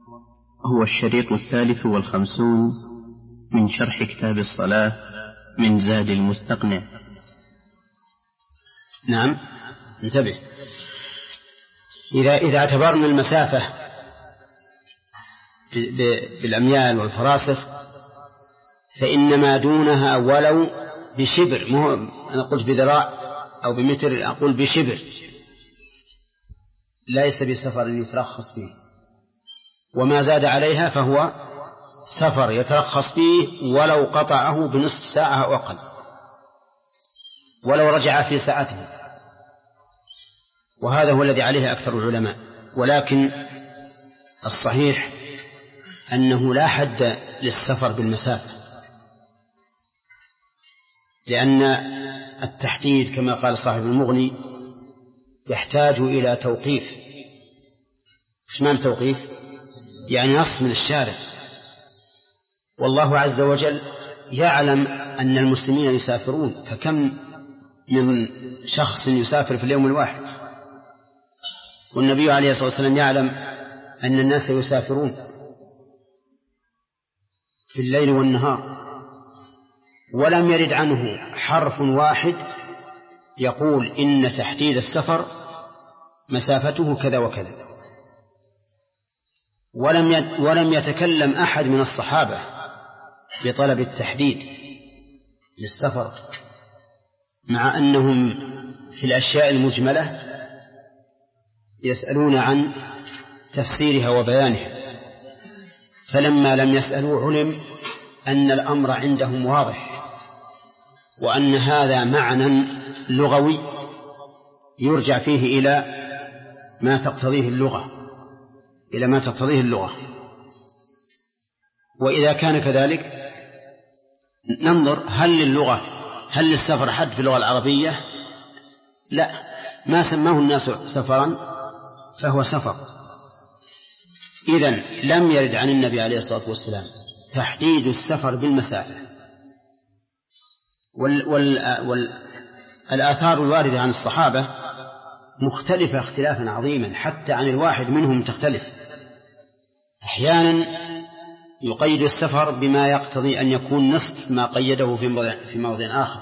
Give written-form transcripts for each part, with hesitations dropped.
هو الشريط 53 من شرح كتاب الصلاة من زاد المستقنع. نعم، انتبه. إذا اعتبرنا المسافة بالأميال والفراسخ فإن ما دونها ولو بشبر، أنا قلت بذراع أو بمتر، أقول بشبر، ليس بسفر يترخص فيه، وما زاد عليها فهو سفر يترخص فيه ولو قطعه بنصف ساعة أو أقل، ولو رجع في ساعته، وهذا هو الذي عليه أكثر العلماء. ولكن الصحيح أنه لا حد للسفر بالمسافة، لأن التحديد كما قال صاحب المغني يحتاج إلى توقيف. إيش معنى توقيف؟ يعني نص من الشارع، والله عز وجل يعلم أن المسلمين يسافرون، فكم من شخص يسافر في اليوم الواحد، والنبي عليه الصلاة والسلام يعلم أن الناس يسافرون في الليل والنهار، ولم يرد عنه حرف واحد يقول إن تحديد السفر مسافته كذا وكذا، ولم يتكلم أحد من الصحابة بطلب التحديد للسفر، مع أنهم في الأشياء المجملة يسألون عن تفسيرها وبيانها، فلما لم يسألوا علم أن الأمر عندهم واضح، وأن هذا معنى لغوي يرجع فيه إلى ما تقتضيه اللغة، وإذا كان كذلك ننظر هل للسفر حد في اللغة العربية؟ لا، ما سماه الناس سفرا فهو سفر. إذن لم يرد عن النبي عليه الصلاة والسلام تحديد السفر بالمسافة، والآثار الواردة عن الصحابة مختلفة اختلافا عظيما، حتى عن الواحد منهم تختلف. أحيانا يقيد السفر بما يقتضي أن يكون نصف ما قيده في موضع آخر.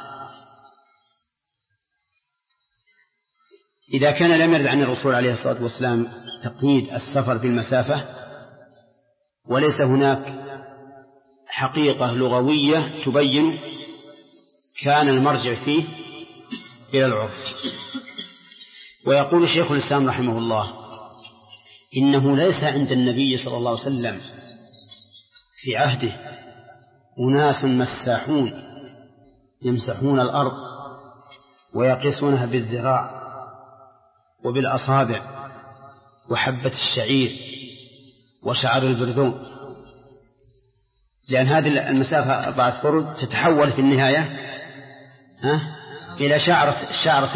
إذا كان لم يرد عن الرسول عليه الصلاة والسلام تقييد السفر بالمسافة وليس هناك حقيقة لغوية تبين، كان المرجع فيه إلى العرف. ويقول شيخ الإسلام رحمه الله إنه ليس عند النبي صلى الله عليه وسلم في عهده أناس مساحون يمسحون الأرض ويقيسونها بالذراع وبالأصابع وحبة الشعير وشعر البرذون، لأن هذه المسافة 4 فرد تتحول في النهاية إلى شعرة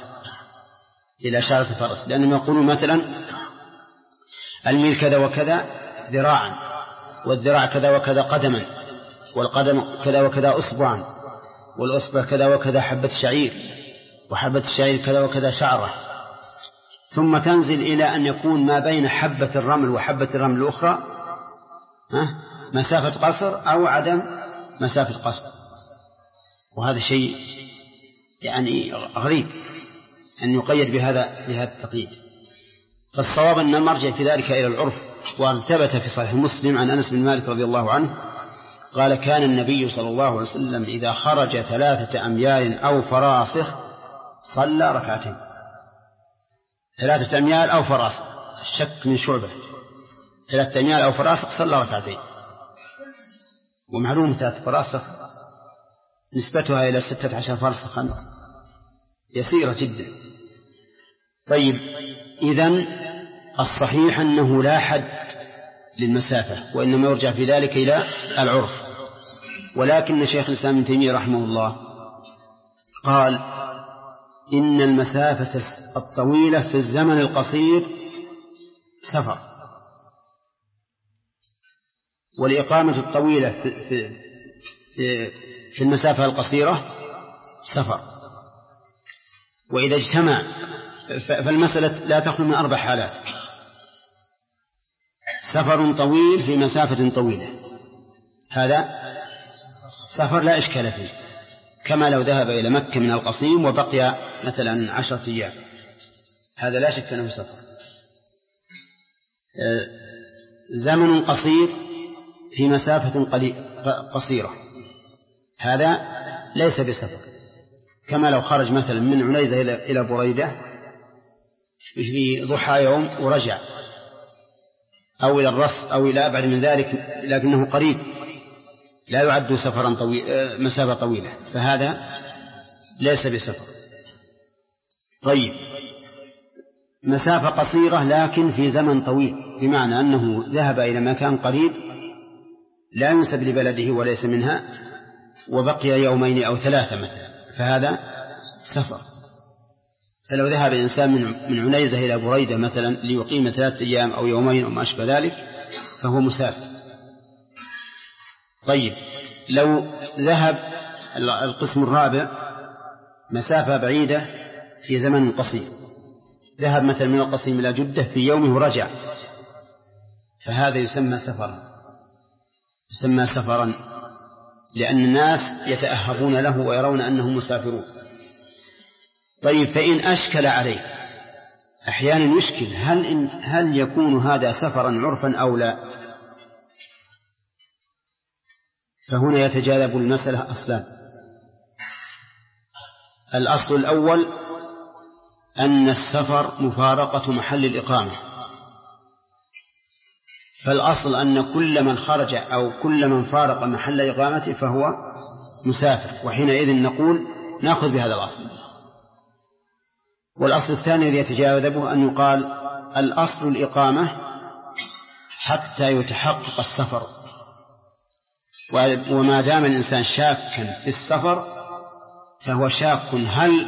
الفرس، لأنهم يقولون مثلا الميل كذا وكذا ذراعا، والذراع كذا وكذا قدما، والقدم كذا وكذا أصبعا، والأصبع كذا وكذا حبة شعير، وحبة الشعير كذا وكذا شعرة، ثم تنزل إلى أن يكون ما بين حبة الرمل وحبة الرمل الأخرى مسافة قصر أو عدم مسافة قصر. وهذا شيء يعني غريب أن يقيد بهذا التقييد. فالصواب أن المرجع في ذلك إلى العرف. وثبت في صحيح مسلم عن أنس بن مالك رضي الله عنه قال كان النبي صلى الله عليه وسلم إذا خرج 3 أميال أو فراسخ صلى ركعتين. 3 أميال أو فراسخ، الشك من شعبة، 3 أميال أو فراسخ صلى ركعتين. ومعلوم 3 فراسخ نسبتها إلى 16 فرسخا يسيرة جدا. طيب، إذن الصحيح أنه لا حد للمسافة، وإنما يرجع في ذلك إلى العرف. ولكن شيخ الإسلام ابن تيمية رحمه الله قال إن المسافة الطويلة في الزمن القصير سفر، والإقامة الطويلة في المسافة القصيرة سفر. وإذا اجتمع فالمسألة لا تخلو من 4 حالات: سفر طويل في مسافة طويلة، هذا سفر لا إشكال فيه، كما لو ذهب إلى مكة من القصيم وبقي مثلا 10 أيام، هذا لا شك أنه سفر. زمن قصير في مسافة قصيرة، هذا ليس بسفر، كما لو خرج مثلا من عنيزة إلى بريدة في ضحى يوم ورجع، أو إلى الرص أو إلى أبعد من ذلك لكنه قريب، لا يعد سفرا مسافة طويلة، فهذا ليس بسفر. طيب، مسافة قصيرة لكن في زمن طويل، بمعنى أنه ذهب إلى مكان قريب لا ينسب لبلده وليس منها وبقي 2 أو 3 مثلا، فهذا سفر. فلو ذهب الإنسان من عنيزة إلى بريدة مثلا ليقيم 3 أيام أو 2 أو ما أشبه ذلك فهو مسافر. طيب، لو ذهب القسم الرابع مسافة بعيدة في زمن قصير، ذهب مثلا من القصيم إلى جدة في يومه ورجع، فهذا يسمى سفرا، لأن الناس يتأهبون له ويرون أنهم مسافرون. طيب، فإن أشكل عليه، أحيانا يشكل هل يكون هذا سفرا عرفا أو لا، فهنا يتجاذب المسألة أصلان. الأصل الأول أن السفر مفارقة محل الإقامة، فالأصل أن كل من خرج أو كل من فارق محل إقامته فهو مسافر، وحينئذ نأخذ بهذا الأصل. والأصل الثاني الذي يتجاذبه أن يقال الأصل الإقامة حتى يتحقق السفر، وما دام الإنسان شاكا في السفر فهو شاك هل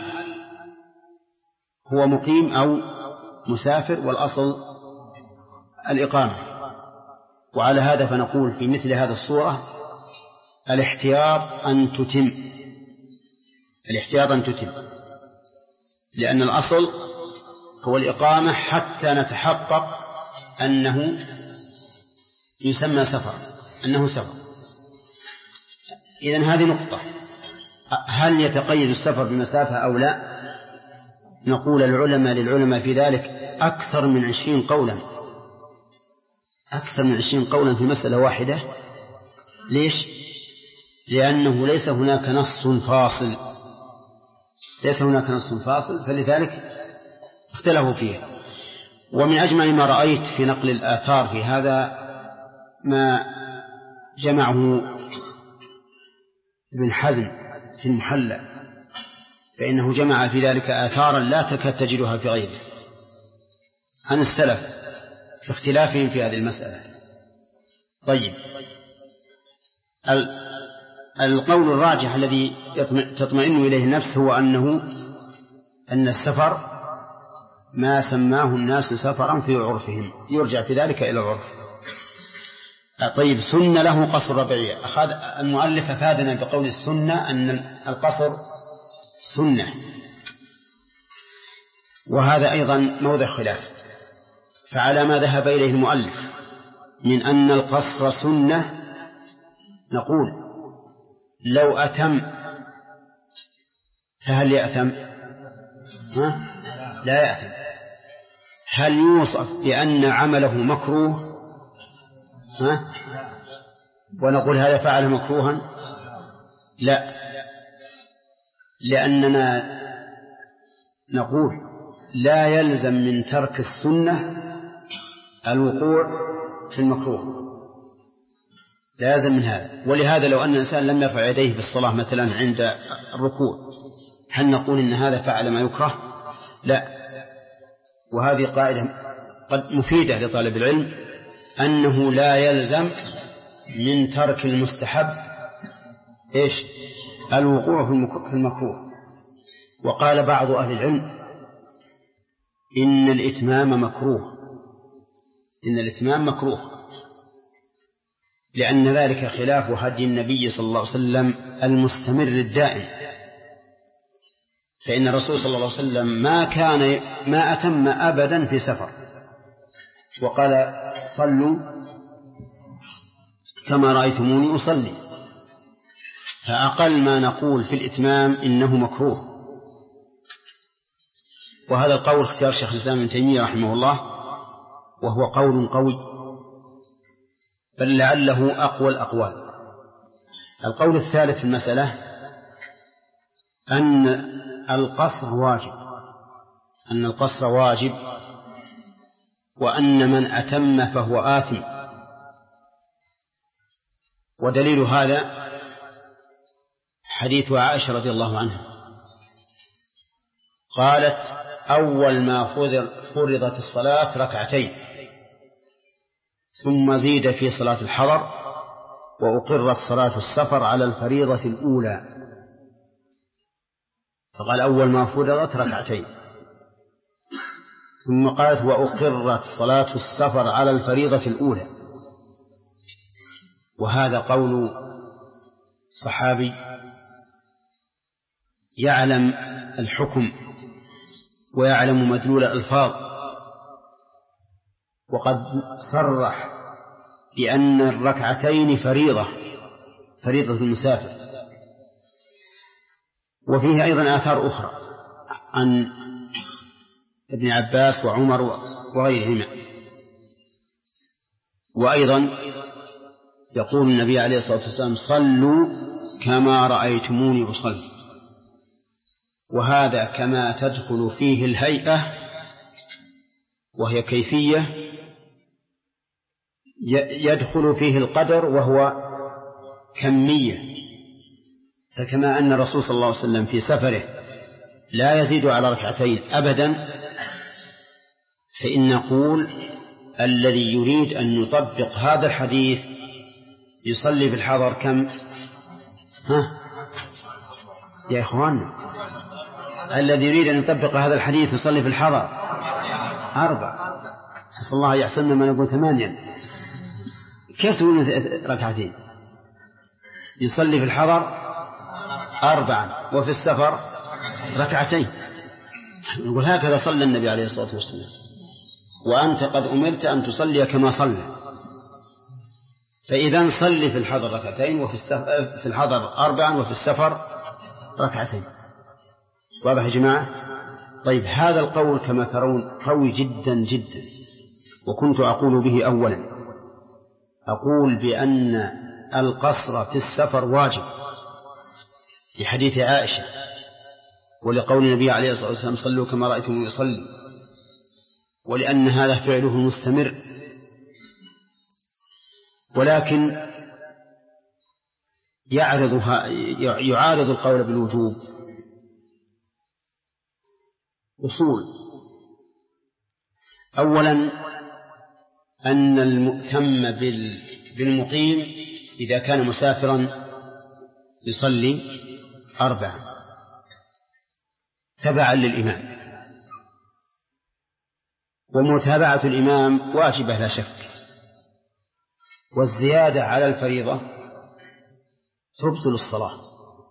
هو مقيم أو مسافر، والأصل الإقامة. وعلى هذا فنقول في مثل هذه الصورة الاحتياط أن تتم، لأن الأصل هو الإقامة حتى نتحقق أنه يسمى سفر، أنه سفر. إذن هذه نقطة. هل يتقيد السفر بمسافة أو لا؟ نقول للعلماء في ذلك أكثر من 20 قولا في مسألة واحدة. ليش؟ لأنه ليس هناك نص فاصل، فلذلك اختلفوا فيه. ومن أجمل ما رأيت في نقل الآثار في هذا ما جمعه ابن حزم في المحلى، فإنه جمع في ذلك آثارا لا تكاد تجدها في غيره عن السلف في اختلافهم في هذه المسألة. طيب، القول الراجح الذي تطمئن إليه النفس هو أن السفر ما سماه الناس سفرا في عرفهم، يرجع في ذلك إلى العرف. طيب، سنة له قصر ربيعية. المؤلف أفادنا بقول السنة أن القصر سنة، وهذا أيضا موضع خلاف. فعلى ما ذهب إليه المؤلف من أن القصر سنة نقول لو أتم فهل يأثم؟ لا يأثم. هل يوصف بأن عمله مكروه ونقول هذا فعل مكروها؟ لا، لأننا نقول لا يلزم من ترك السنة الوقوع في المكروه، لا يلزم من هذا. ولهذا لو أن الإنسان لم يرفع يديه بالصلاة مثلا عند الركوع، هل نقول إن هذا فعل ما يكره؟ لا. وهذه قاعدة قد مفيدة لطالب العلم، أنه لا يلزم من ترك المستحب الوقوع في المكروه. وقال بعض أهل العلم إن الإتمام مكروه، لأن ذلك خلاف هدي النبي صلى الله عليه وسلم المستمر الدائم. فإن الرسول صلى الله عليه وسلم ما أتم أبدا في سفر. وقال صلوا كما رأيتموني أصلي. فأقل ما نقول في الإتمام إنه مكروه. وهذا القول اختيار شيخ الإسلام ابن تيمية رحمه الله، وهو قول قوي، بل لعله أقوى الأقوال. القول الثالث في المسألة أن القصر واجب، وأن من أتم فهو آثم. ودليل هذا حديث عائشة رضي الله عنها قالت: أول ما فرضت الصلاة ركعتين، ثم زيد في صلاة الحضر، وأقرت صلاة السفر على الفريضة الأولى. فقال: أول ما فرضت ركعتين، ثم قالت: وأقرت صلاة السفر على الفريضة الأولى. وهذا قول صحابي يعلم الحكم ويعلم مدلول الألفاظ، وقد صرح بأن الركعتين فريضة المسافر. وفيه أيضا آثار أخرى عن ابن عباس وعمر وغيرهما. وأيضا يقول النبي عليه الصلاة والسلام: صلوا كما رأيتموني أصلي. وهذا كما تدخل فيه الهيئة وهي كيفية، يدخل فيه القدر وهو كمية. فكما أن الرسول صلى الله عليه وسلم في سفره لا يزيد على ركعتين أبدا، فإن نقول الذي يريد أن يطبق هذا الحديث يصلي في الحضر كم؟ يا إخواننا، الذي يريد أن يطبق هذا الحديث يصلي في الحضر 4. نسأل الله يحسننا ما نقول 8. كيف تقولون ركعتين؟ يصلي في الحضر 4 وفي السفر ركعتين. نقول هكذا صلى النبي عليه الصلاة والسلام، وأنت قد أمرت أن تصلي كما صلى. فإذا صلي في الحضر ركعتين، في الحضر 4 وفي السفر ركعتين. واضح يا جماعة؟ طيب، هذا القول كما ترون قوي جدا جدا، وكنت أقول به أولا. أقول بأن القصر في السفر واجب لحديث عائشة، ولقول النبي عليه الصلاة والسلام: صلوا كما رأيتم يصلي، ولأن هذا فعله مستمر. ولكن يعارض القول بالوجوب أصول. أولا، أن المؤتم بالمقيم إذا كان مسافرا يصلي 4 تبعا للإمام، ومتابعة الإمام واجبة لا شك، والزيادة على الفريضة تبطل الصلاة.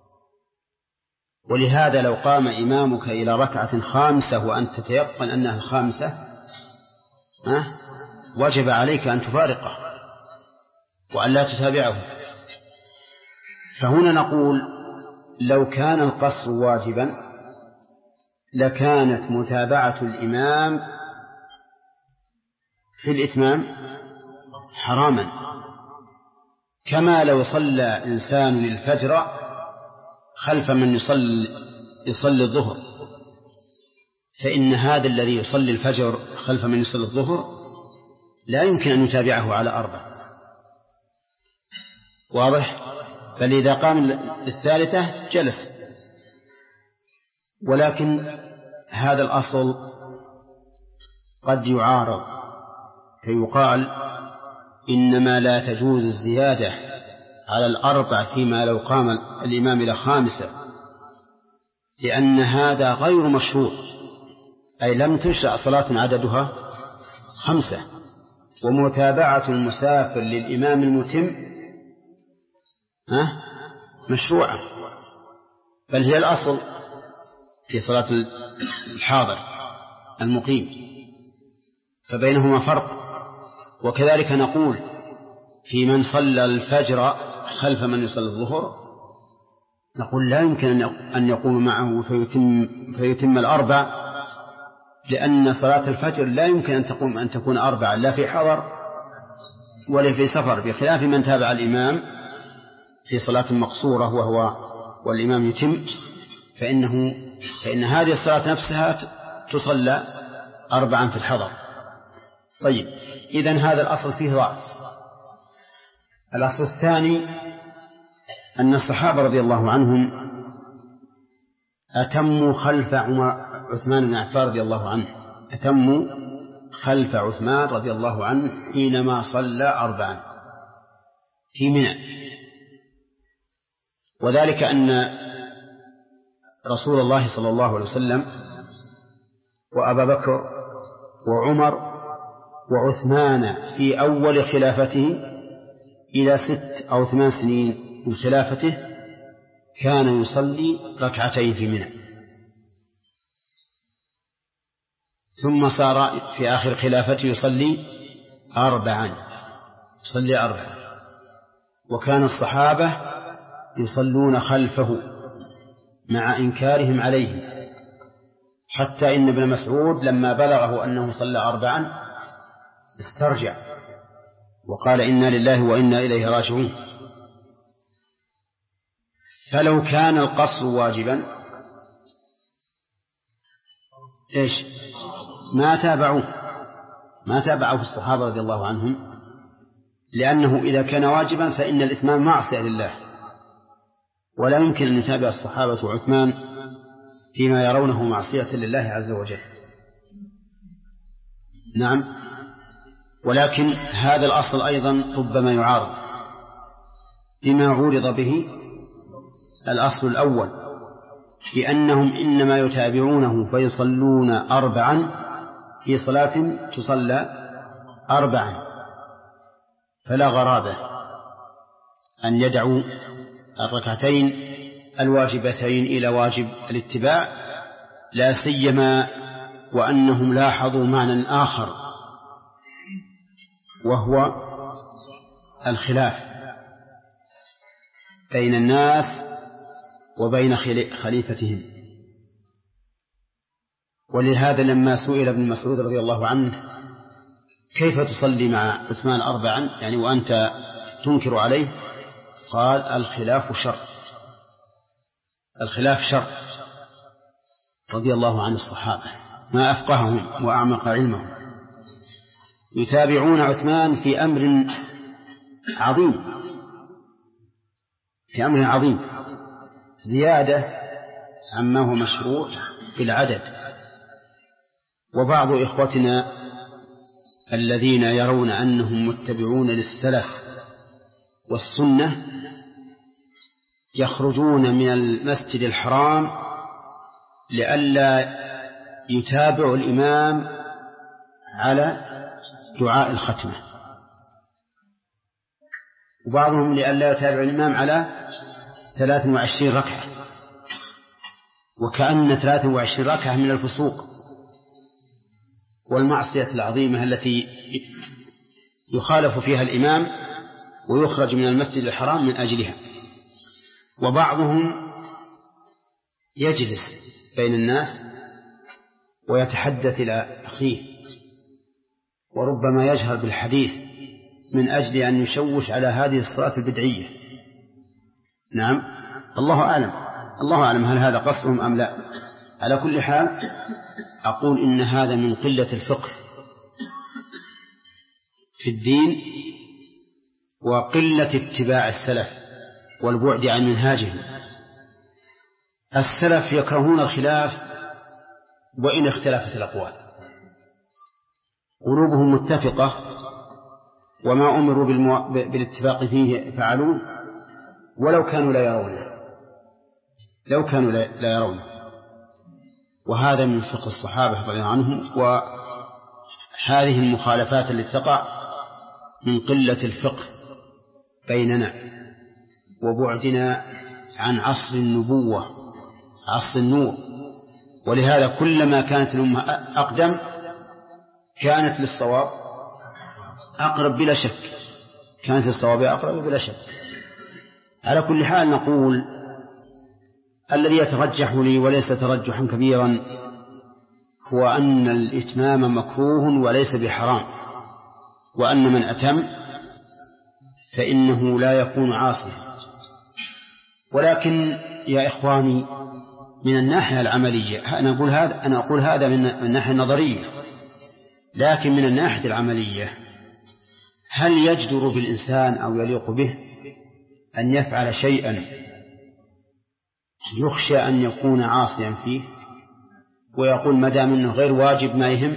ولهذا لو قام إمامك إلى ركعة 5 وأنت تتيقن أنها 5 وجب عليك أن تفارقه وأن لا تتابعه. فهنا نقول لو كان القصر واجبا لكانت متابعة الإمام في الإتمام حراما، كما لو صلى إنسان الفجر خلف من يصلي الظهر، فإن هذا الذي يصلي الفجر خلف من يصلي الظهر لا يمكن أن يتابعه على 4. واضح؟ بل إذا قام الثالثة جلس. ولكن هذا الأصل قد يعارض، فيقال إنما لا تجوز الزيادة على 4 فيما لو قام الإمام إلى 5، لأن هذا غير مشروع، أي لم تشرع صلاة عددها 5. ومتابعة المسافر للإمام المتم مشروعة، بل هي الأصل في صلاة الحاضر المقيم، فبينهما فرق. وكذلك نقول في من صلى الفجر خلف من يصلي الظهر، نقول لا يمكن أن يقوم معه فيتم الأربع، لأن صلاة الفجر لا يمكن أن تكون أربعة، لا في حضر ولا في سفر، بخلاف من تابع الإمام في صلاة مقصورة والإمام يتم، فإن هذه الصلاة نفسها تصلى أربعا في الحضر. طيب، إذن هذا الأصل فيه ضعف. الأصل الثاني أن الصحابة رضي الله عنهم أتموا خلف عثمان بن عفان رضي الله عنه، أتموا خلف عثمان رضي الله عنه حينما صلى أربعا في منى، وذلك أن رسول الله صلى الله عليه وسلم وأبا بكر وعمر وعثمان في أول خلافته إلى 6 أو 8 سنين من خلافته كان يصلي ركعتين في منى، ثم صار في آخر خلافته يصلي أربعا، وكان الصحابة يصلون خلفه مع إنكارهم عليه، حتى إن ابن مسعود لما بلغه أنه صلى أربعا استرجع وقال إنا لله وإنا إليه راجعون. فلو كان القصر واجبا ما تابعوه الصحابة رضي الله عنهم، لأنه إذا كان واجبا فإن الإتمام معصية لله، ولا يمكن أن يتابع الصحابة عثمان فيما يرونه معصية لله عز وجل. نعم، ولكن هذا الأصل أيضا ربما يعارض بما عورض به الأصل الأول، لأنهم إنما يتابعونه فيصلون أربعا في صلاة تصلى أربعا، فلا غرابة أن يدعوا الركعتين الواجبتين إلى واجب الاتباع، لا سيما وأنهم لاحظوا معنى آخر وهو الخلاف بين الناس وبين خليفتهم. ولهذا لما سئل ابن مسعود رضي الله عنه كيف تصلي مع عثمان أربعا يعني وأنت تنكر عليه، قال الخلاف شر رضي الله عن الصحابة، ما أفقههم وأعمق علمهم، يتابعون عثمان في أمر عظيم زيادة عما هو مشروع بالعدد. وبعض إخوتنا الذين يرون أنهم متبعون للسلف والسنة يخرجون من المسجد الحرام لئلا يتابعوا الإمام على دعاء الختمة، وبعضهم لئلا يتابع الإمام على 23 ركعة، وكأن 23 ركعة من الفسوق والمعصية العظيمة التي يخالف فيها الإمام ويخرج من المسجد الحرام من أجلها. وبعضهم يجلس بين الناس ويتحدث إلى أخيه، وربما يجهر بالحديث من أجل أن يشوش على هذه الصلاة البدعية. نعم، الله أعلم هل هذا قصدهم أم لا. على كل حال أقول إن هذا من قلة الفقه في الدين وقلة اتباع السلف والبعد عن منهاجهم. السلف يكرهون الخلاف وإن اختلفت الأقوال، قلوبهم متفقة، وما أمروا بالاتفاق فيه فعلوه ولو كانوا لا يرونه. وهذا من فقه الصحابة رضي الله عنهم. وهذه المخالفات التي تقع من قلة الفقه بيننا وبعدنا عن عصر النبوة، عصر النور. ولهذا كلما كانت الأمة أقدم كانت للصواب أقرب بلا شك، كانت الصواب أقرب بلا شك. على كل حال نقول الذي يترجح لي وليس ترجحا كبيرا هو أن الإتمام مكروه وليس بحرام، وأن من أتم فإنه لا يكون عاصيا. ولكن يا إخواني من الناحية العملية أنا أقول هذا من الناحية النظرية، لكن من الناحية العملية هل يجدر بالإنسان أو يليق به أن يفعل شيئا يخشى أن يكون عاصيا فيه ويقول ما دام أنه غير واجب ما يهم؟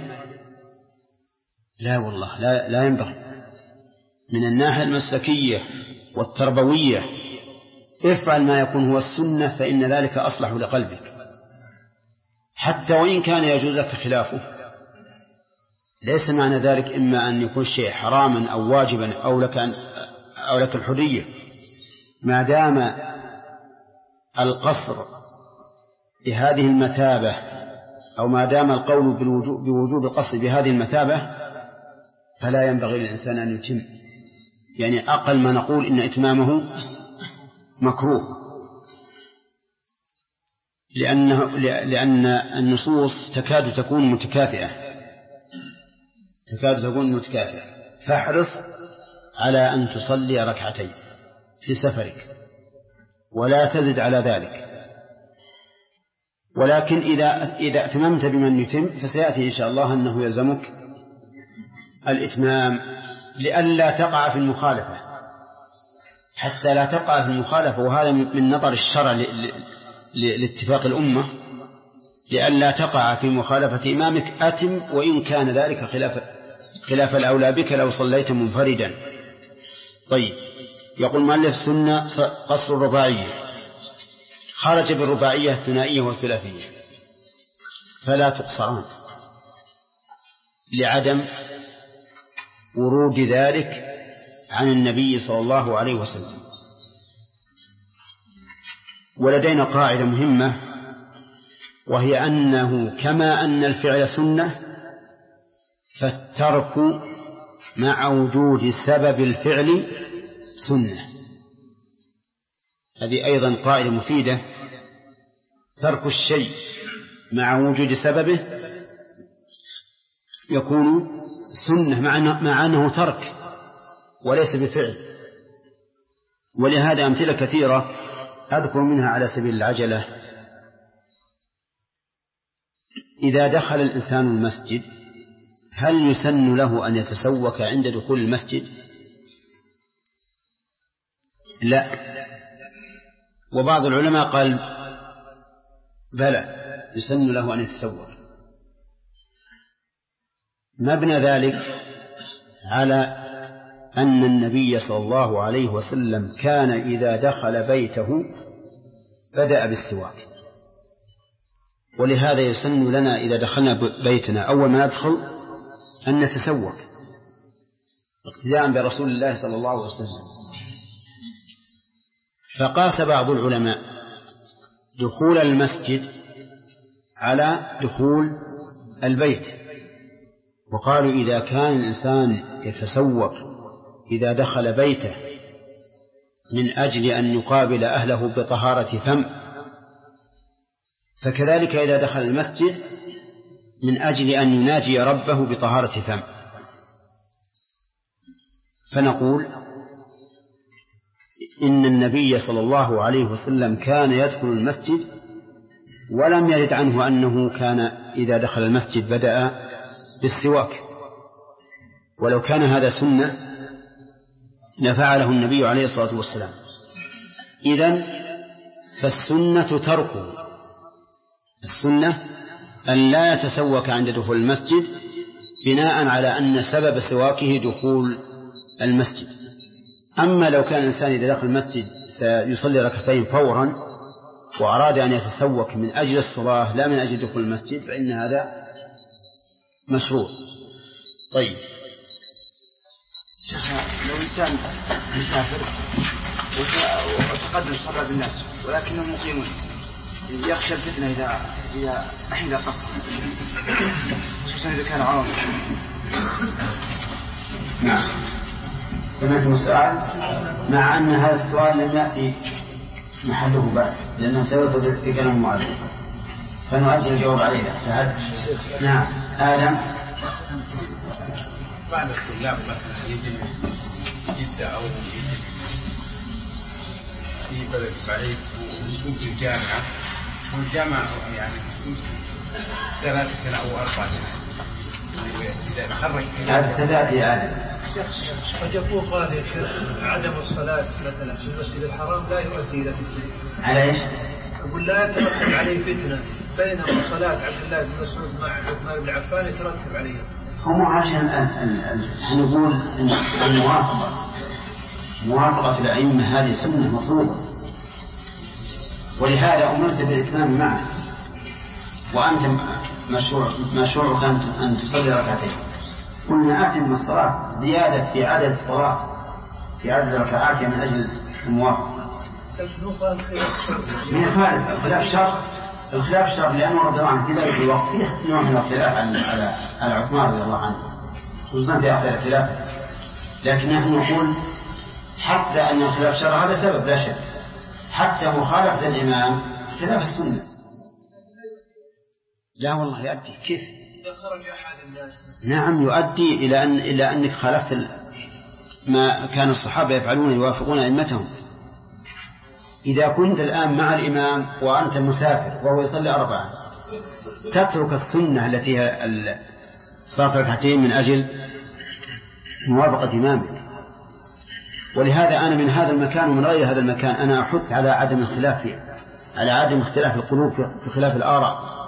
لا والله، لا ينبغي. من الناحية المسلكية والتربوية افعل ما يكون هو السنة، فإن ذلك أصلح لقلبك، حتى وإن كان يجوز لك خلافه. ليس معنى ذلك إما أن يكون شيء حراما أو واجبا أو لك الحرية، ما دام القصر بهذه المثابة أو ما دام القول بوجوب القصر بهذه المثابة فلا ينبغي للإنسان أن يتم. يعني أقل ما نقول إن إتمامه مكروه، لأن النصوص تكاد تكون متكافئة. فاحرص على أن تصلي ركعتين في سفرك ولا تزد على ذلك. ولكن إذا اتممت بمن يتم فسيأتي إن شاء الله أنه يلزمك الإتمام لئلا تقع في المخالفة، حتى لا تقع في المخالفة. وهذا من نظر الشرع لاتفاق الأمة، لئلا تقع في مخالفة إمامك أتم وإن كان ذلك خلاف الأولى بك لو صليت منفردا. طيب، يقول مؤلف السنة قصر الرباعية، خرج بالرباعية الثنائية والثلاثية فلا تقصران لعدم ورود ذلك عن النبي صلى الله عليه وسلم. ولدينا قاعدة مهمة، وهي أنه كما أن الفعل سنة فالترك مع وجود سبب الفعل سنة. هذه أيضا قاعدة مفيدة، ترك الشيء مع وجود سببه يكون سنة مع أنه ترك وليس بفعل. ولهذا أمثلة كثيرة أذكر منها على سبيل العجلة. إذا دخل الإنسان المسجد هل يسن له أن يتسوك عند دخول المسجد؟ لا. وبعض العلماء قال بلى يسن له أن يتسوك. مبنى ذلك على أن النبي صلى الله عليه وسلم كان إذا دخل بيته بدأ بالسواك، ولهذا يسن لنا إذا دخلنا بيتنا أول ما ندخل أن نتسوك اقتداء برسول الله صلى الله عليه وسلم. فقاس بعض العلماء دخول المسجد على دخول البيت، وقالوا إذا كان الإنسان يتسوق إذا دخل بيته من أجل أن يقابل أهله بطهارة فم، فكذلك إذا دخل المسجد من أجل أن يناجي ربه بطهارة فم. فنقول إن النبي صلى الله عليه وسلم كان يدخل المسجد ولم يرد عنه أنه كان إذا دخل المسجد بدأ بالسواك، ولو كان هذا سنة لفعله النبي عليه الصلاة والسلام. إذن فالسنة تركه، السنة أن لا يتسوك عند دخول المسجد بناء على أن سبب سواكه دخول المسجد. أما لو كان الإنسان إذا دخل المسجد سيصلي ركعتين فورا وأراد أن يتسوك من أجل الصلاة لا من أجل دخول المسجد فإن هذا مشروع. طيب، لو إنسان مسافر وتقدم صلاة بالناس ولكنهم مقيمون يخشى الفتنة إذا قصر، خصوصا إذا كان عوام. نعم. سمعتم السؤال؟ مع أن هذا السؤال لم يأتي محله بعد لأنه سيرد في كلام المؤلف فنؤجل الجواب عليه. نعم. آدم. بعض الطلاب مثلا يجب جدة أو في بلد بعيد ويكون في الجامعة والجامعة يعني 3 سنة أو 4 سنة إذا تخرج هذا تزاد آدم. قد يكون قال عدم الصلاة مثلا في المسجد الحرام لا يؤدي إلى فتنة. على إيش؟ أقول لا يترتب عليه فتنة بينما صلاة عبد الله بن مسعود مع عثمان بن عفان يترتب عليه. هم عشان نقول موافقة الأئمة هذه سنة مفروضة ولهذا أمرت بالإتمام معه وأنت مشروعك أن تصلي ركعتين. قلنا أتم الصلاة زيادة في عدد الصلاة في عدد ركعات من أجل الموافقة. من خالف الخلاف شرط لأنه رضي الله عنه في ذلك الوقت فيه نوع من الخلاف على عثمان رضي الله عنه خصوصا في آخر الخلاف. لكن نحن نقول حتى أن الخلاف شرع هذا سبب لا شك حتى مخالفة الإمام خلاف السنة. لا والله يؤدي كيف؟ نعم يؤدي إلى أنك خالفت ما كان الصحابة يفعلون يوافقون أئمتهم. إذا كنت الآن مع الإمام وأنت مسافر وهو يصلي 4 تترك السنة التي هي صلاة ركعتين من أجل موافقة إمامك. ولهذا أنا من هذا المكان ومن غير هذا المكان أنا أحث على عدم الخلاف فيه على عدم اختلاف القلوب في خلاف الآراء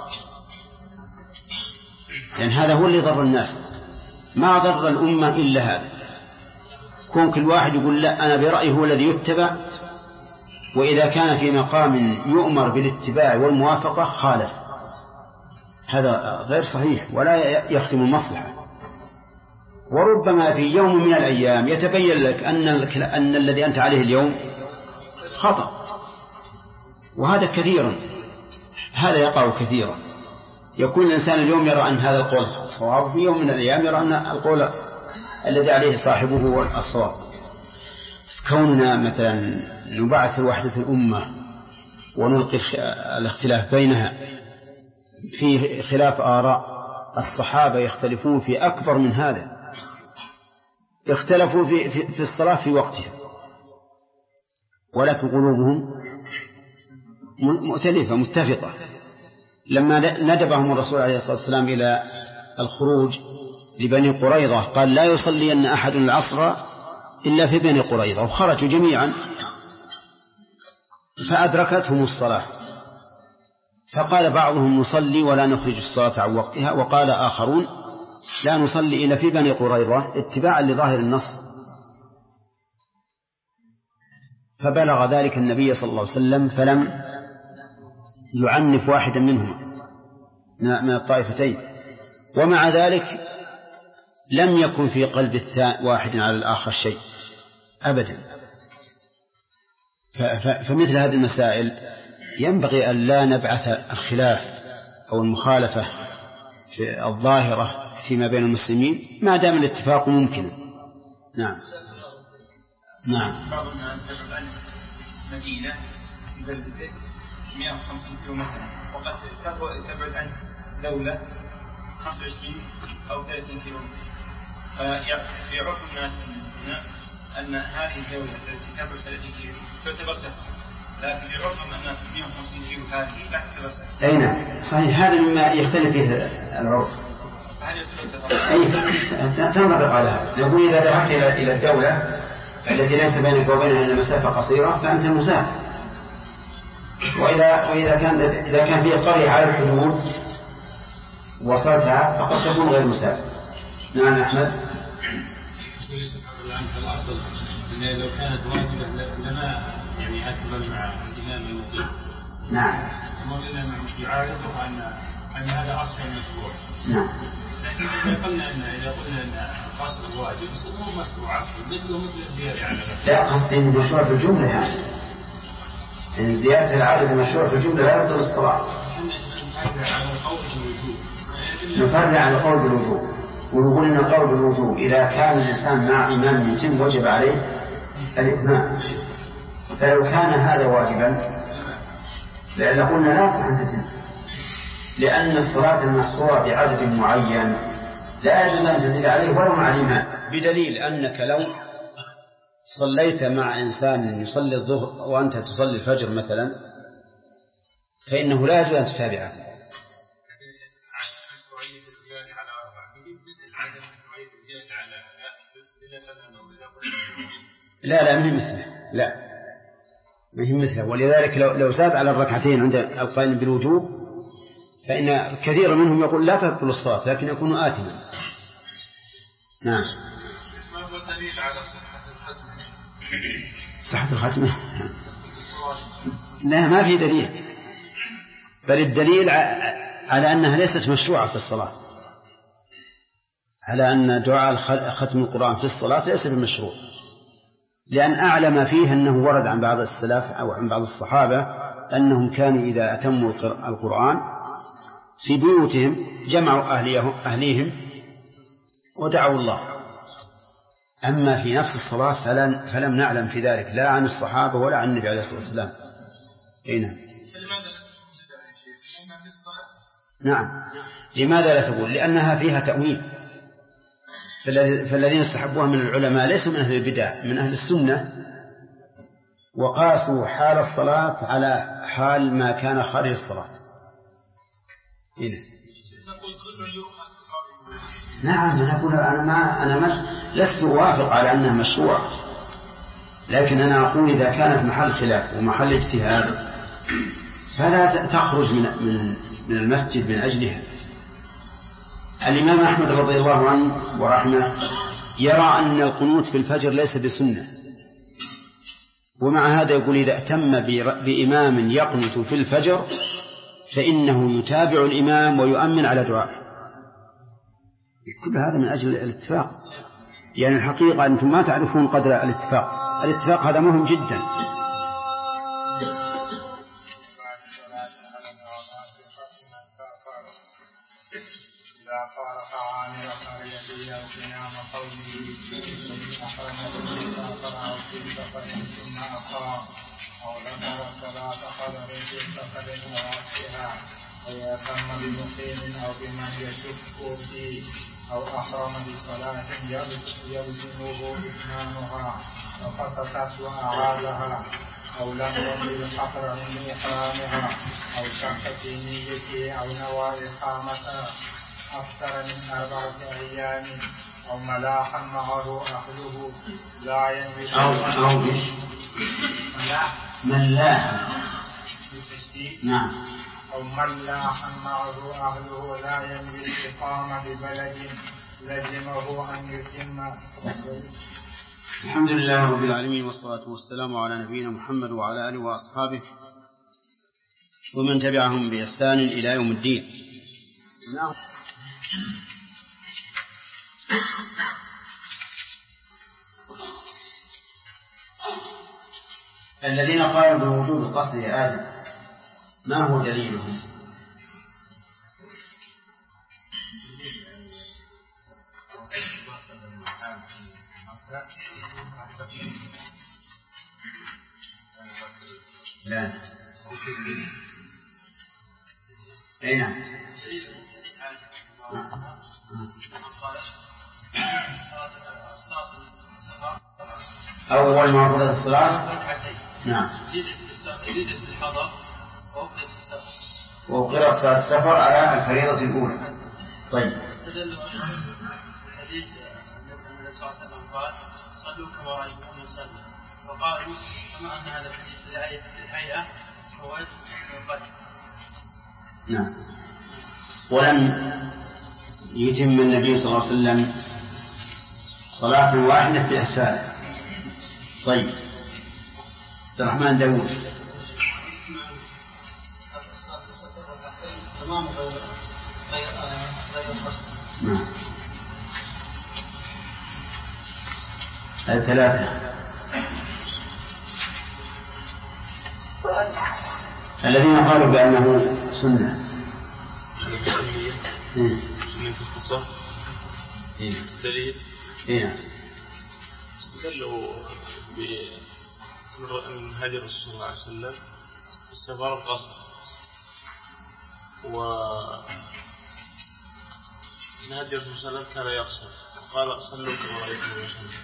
لأن هذا هو اللي ضر الناس ما ضر الأمة إلا هذا. كون كل واحد يقول لا أنا برأيه هو الذي يتبع وإذا كان في مقام يؤمر بالاتباع والموافقة خالف هذا غير صحيح ولا يخدم المصلحة. وربما في يوم من الأيام يتبين لك أن الذي أنت عليه اليوم خطأ وهذا كثيرا هذا يقع كثيرا. يكون الإنسان اليوم يرى أن هذا القول صواب في يوم من الأيام يرى أن القول الذي عليه صاحبه هو الصواب. كوننا مثلا نبعث وحدة الأمة ونلقي الاختلاف بينها في خلاف آراء الصحابة يختلفون في أكبر من هذا. اختلفوا في الصلاة في وقتها ولكن قلوبهم مؤتلفة متفقة. لما ندبهم الرسول عليه الصلاة والسلام إلى الخروج لبني قريظة قال لا يصلين أحد العصر إلا في بني قريظة وخرجوا جميعا فأدركتهم الصلاة فقال بعضهم نصلي ولا نخرج الصلاة عن وقتها وقال آخرون لا نصلي إلا في بني قريظة اتباعا لظاهر النص. فبلغ ذلك النبي صلى الله عليه وسلم فلم يعنف واحدا منهما من الطائفتين ومع ذلك لم يكن في قلب واحد على الآخر شيء أبدا. فمثل هذه المسائل ينبغي أن لا نبعث الخلاف أو المخالفة في الظاهرة فيما بين المسلمين ما دام الاتفاق ممكنا. نعم. نعم. بعض الناس تبعد عن مدينة بلدة 150 كيلومتر وقد تبعد عن دولة 25 أو 30 كيلومتر. في عرف الناس أن هذه الدولة التي تبعد 30 كيلو تعتبر سفر لكن في عرفهم أن 150 كيلو هذه لا تعتبر سفر. أي نعم صحيح هذا مما يختلف فيه العرف. أي تنطبق على هذا. نقول إذا ذهبت إلى الدولة التي ليس بينك وبينها إلا مسافة قصيرة فأنت مسافر. وإذا كان فيه قرية على الحدود وصلتها فقد تكون غير مسافر. نعم أحمد. الأصل أن لو كانت واجبة لما يعني أكبر مع الإمام المقيم. نعم. مولانا يعارضه أن هذا أصل مشروع. نعم. لكن إذا قلنا أن القصر واجب هو مشروع مثل الزيادة على لا قصدي مشروع في الجملة يعني زيادة العدد مشروع في الجملة لا يبطل الصلاة. نفرع على القول بالوجوب ويقول إن القول بالوجوب إذا كان الإنسان مع إمام يتم وجب عليه الإتمام، فلو كان هذا واجبا لقلنا لا تحدث، لأن الصلاة المحصورة بعدد معين لا يجوز أن تزيد عليه ولو مع الإمام، بدليل أنك لو صليت مع إنسان يصلي الظهر وأنت تصلي الفجر مثلا فإنه لا يجوز أن تتابعه. لا مهم مثله، لا مهم مثله. ولذلك لو زاد على الركعتين عند القائل بالوجوب فإن كثير منهم يقول لا تبطل الصلاة لكن يكون آثما. نعم. ما هو الدليل على صحة الختمة؟ صحة الختمة لا، ما في دليل، بل الدليل على أنها ليست مشروعة في الصلاة، على أن دعاء ختم القرآن في الصلاة ليس بمشروع، لأن أعلم فيه أنه ورد عن بعض السلف أو عن بعض الصحابة أنهم كانوا إذا أتموا القرآن في بيوتهم جمعوا أهليهم ودعوا الله. أما في نفس الصلاة فلم نعلم في ذلك لا عن الصحابة ولا عن النبي عليه الصلاة والسلام. نعم. لماذا لا تقول؟ لأنها فيها تأويل، فالذين استحبوها من العلماء ليسوا من أهل البدع، من أهل السنة، وقاسوا حال الصلاة على حال ما كان خارج الصلاة. هنا. نعم. أنا لست أوافق على أنها مشروع، لكن أنا أقول إذا كانت محل خلاف ومحل اجتهاد فلا تخرج من المسجد من أجلها. الإمام أحمد رضي الله عنه ورحمه يرى أن القنوت في الفجر ليس بسنة، ومع هذا يقول إذا أتم بإمام يقنت في الفجر فإنه يتابع الإمام ويؤمن على دعائه. كل هذا من أجل الاتفاق، يعني الحقيقة أنتم ما تعرفون قدر الاتفاق هذا مهم جدا. ويتم بمقيم أو بمن يشك فيه أو أحرم بصلاة يلزمه إتمامها وفسدت وأعادها أو لم يقل الحقر من إحرامها أو شك في نيته أو نوى إقامتها أكثر من 4 أيام أو ملاحا معه أهله لا ينوي أو ملاحا نعم أو ملاحا معه أهله لا ينوي الإقامة ببلد لزمه أن يتم. الحمد لله رب العالمين، والصلاة والسلام على نبينا محمد وعلى آله وأصحابه ومن تبعهم بإحسان إلى يوم الدين. الذين قالوا بوجوب القصد يا آدم ما هو دليلهم؟ لا أين أول ما فرضت الصلاة نعم زيدت في الحضر وقرأت صلاة السفر على الفريضة الأولى. طيب حديث النبي صلى الله عليه وسلم قال صلوا كما رأيتموني أصلي، وقالوا كما أن هذا الحديث في الهيئة فوائد القدر. نعم. ولم يتم النبي صلى الله عليه وسلم صلاة واحدة في أسفاره. طيب عبد الرحمن داود تمام غير القصد. نعم. الثلاثة الذين قالوا بأنه سنة. دليل؟ نعم. استدلوا من هدي الرسول صلى الله عليه وسلم السفر القصر، من هدي الرسول صلى الله عليه وسلم كان يقصر، قال صلوا كما رأيتم يصلون.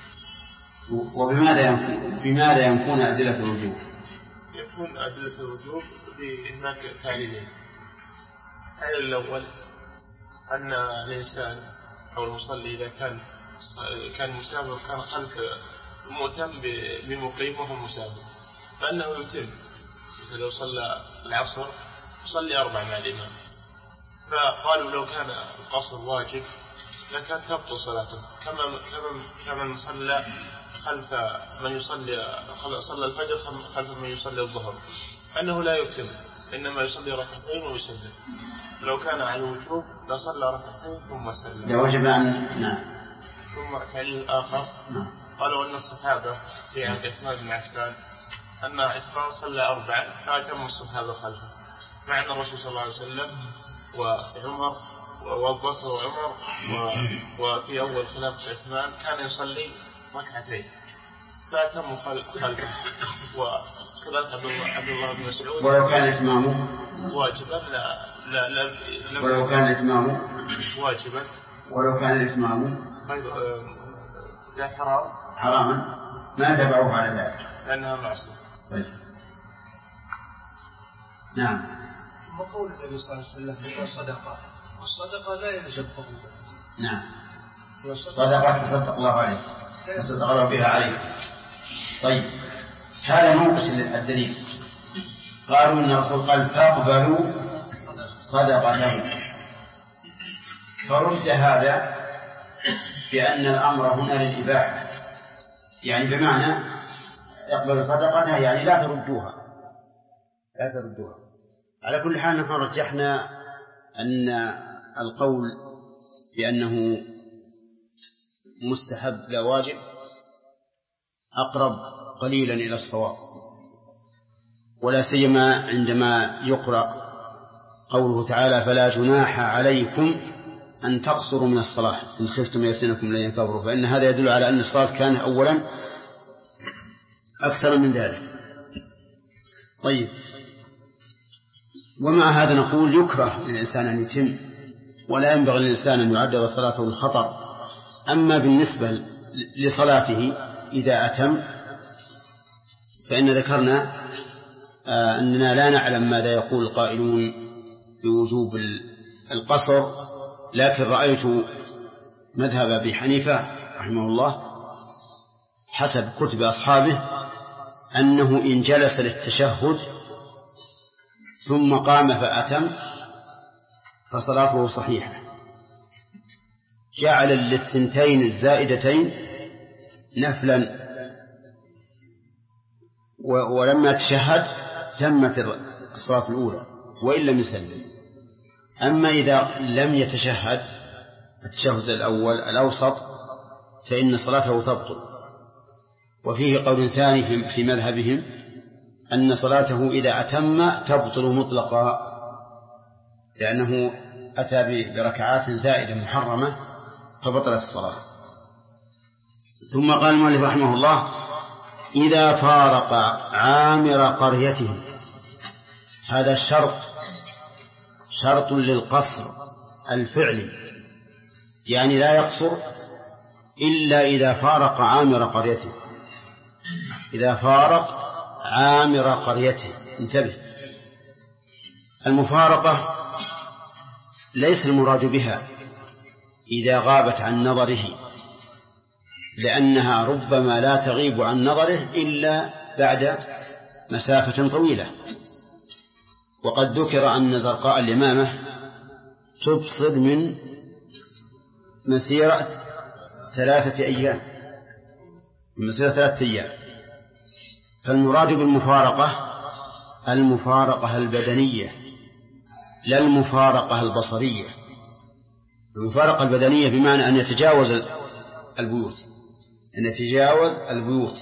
وبماذا يكون أدلة الوجوب؟ يكون أدلة الوجوب هناك تعليلين. التعليل الأول أن الإنسان أو المصلي إذا كان مسافر كان خلف مؤتم بمقيم وهو مسافر فإنه يتم، لو صلى العصر يصلي 4 مع الإمام. فقالوا لو كان القصر واجب لكان تبطل صلاته كما صلى خلف من صلى الفجر خلف من يصلي الظهر، أنه لا يتم إنما يصلي ركعتين ويسلم. لو كان على الوجوب لصلى ركعتين ثم سلم. يوجب أن نعم. ثم تعليل آخر قالوا أن الصحابة في عهد عثمان بن عفان أن عثمان صلى 4 فأتم الصحابة خلفه، مع أن الرسول صلى الله عليه وسلم وعمر وأبو بكر وعمر وفي أول خلافة عثمان كان يصلي ركعتين فأتموا خلفه. وكذلك عبد الله بن مسعود ولو كان إتمامه واجبا ولو كان إتمامه واجبا ولو كان إتمامه لا حراما ما تبعوه على ذلك لأنها معصية. طيب. نعم. وقول النبي صلى الله عليه وسلم في الصدقة، والصدقة لا يلزم قبولها. نعم. صدقة تصدق الله عليه تصدق الله بها عليه. طيب هذا موقف الدليل. قالوا إن الرسول قال فاقبلوا صدقته، فرد هذا بأن الأمر هنا للإباحة، يعني بمعنى اقبلوا صدقتها يعني لا تردوها. على كل حال نحن رجحنا أن القول بأنه مستحب لا واجب أقرب قليلا إلى الصواب، ولا سيما عندما يقرأ قوله تعالى فلا جناح عليكم أن تقصروا من الصلاة إن خفتم يفتنكم لن يكفروا، فإن هذا يدل على أن الصلاة كان أولا أكثر من ذلك. طيب، ومع هذا نقول يكره للإنسان أن يتم، ولا ينبغي للإنسان أن يعرض صلاته للخطر. أما بالنسبة لصلاته إذا أتم فإن ذكرنا أننا لا نعلم ماذا يقول القائلون بوجوب القصر، لكن رأيت مذهب أبي حنيفة رحمه الله حسب كتب أصحابه أنه إن جلس للتشهد ثم قام فأتم فصلاته صحيحة، جعل للثنتين الزائدتين نفلا، ولما تشهد تمت الصلاة الأولى وإن لم يسلم. أما إذا لم يتشهد التشهد الأول الأوسط فإن صلاته تبطل. وفيه قول ثاني في مذهبهم أن صلاته إذا أتم تبطل مطلقا، لأنه أتى بركعات زائدة محرمة فبطلت الصلاة. ثم قال المؤلف رحمه الله إذا فارق عامر قريته، هذا شرط للقصر الفعلي، يعني لا يقصر إلا إذا فارق عامر قريته. إذا فارق عامر قريته، انتبه، المفارقة ليس المراد بها إذا غابت عن نظره، لأنها ربما لا تغيب عن نظره إلا بعد مسافة طويلة. وقد ذكر أن زرقاء اليمامة تبصر من مسيرة 3 أيام، مسيرة 3 أيام. فالمراد بالمفارقة المفارقة البدنية لا المفارقة البصرية. المفارقة البدنية بمعنى أن يتجاوز البيوت،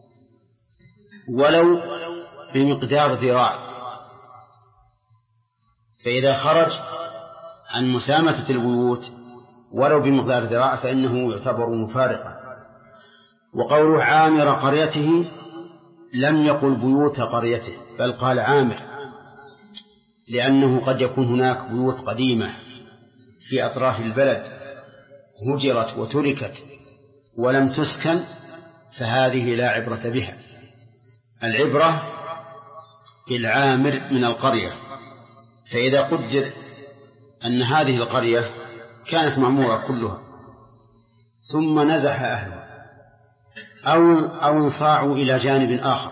ولو بمقدار ذراع. فإذا خرج عن مسامة البيوت ولو بمقدار ذراع فإنه يعتبر مفارقا. وقوله عامر قريته لم يقل بيوت قريته، بل قال عامر، لأنه قد يكون هناك بيوت قديمة في أطراف البلد هجرت وتركت ولم تسكن، فهذه لا عبرة بها. العبرة بالعامر من القرية. فإذا قدر أن هذه القرية كانت معمورة كلها ثم نزح أهلها أو انصاعوا إلى جانب آخر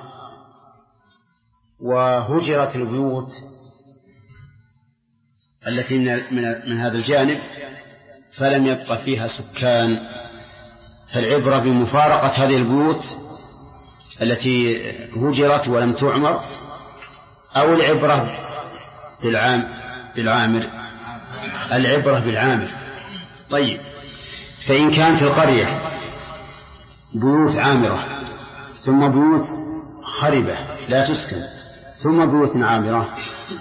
وهجرت البيوت التي من هذا الجانب فلم يبق فيها سكان، فالعبرة بمفارقة هذه البيوت التي هجرت ولم تعمر، أو العبرة بالعامر. العبرة بالعامر. طيب، فإن كانت القرية بيوت عامرة ثم بيوت خربة لا تسكن ثم بيوت عامرة،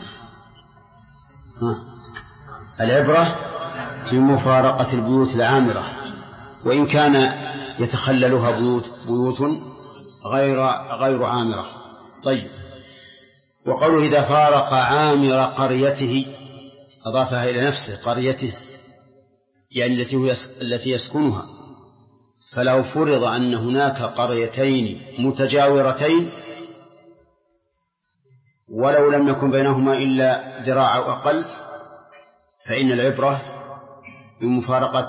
العبرة بمفارقة البيوت العامرة، وإن كان يتخللها بيوت غير عامرة. طيب، وقوله إذا فارق عامر قريته أضافها إلى نفسه قريته، يعني التي يسكنها. فلو فرض أن هناك قريتين متجاورتين ولو لم يكن بينهما إلا ذراع أو أقل، فإن العبرة بمفارقة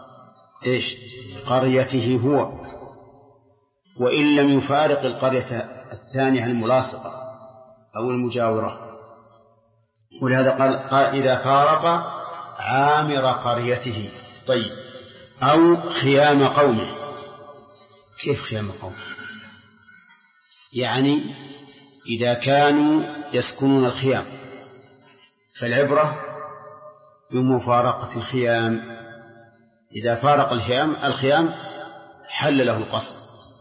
قريته هو، وإن لم يفارق القرية الثانية الملاصقة أو المجاورة. ولهذا قال إذا فارق عامر قريته. طيب، أو خيام قومه. كيف خيام قومه؟ يعني إذا كانوا يسكنون الخيام فالعبرة بمفارقة الخيام. إذا فارق الخيام حل له القصر.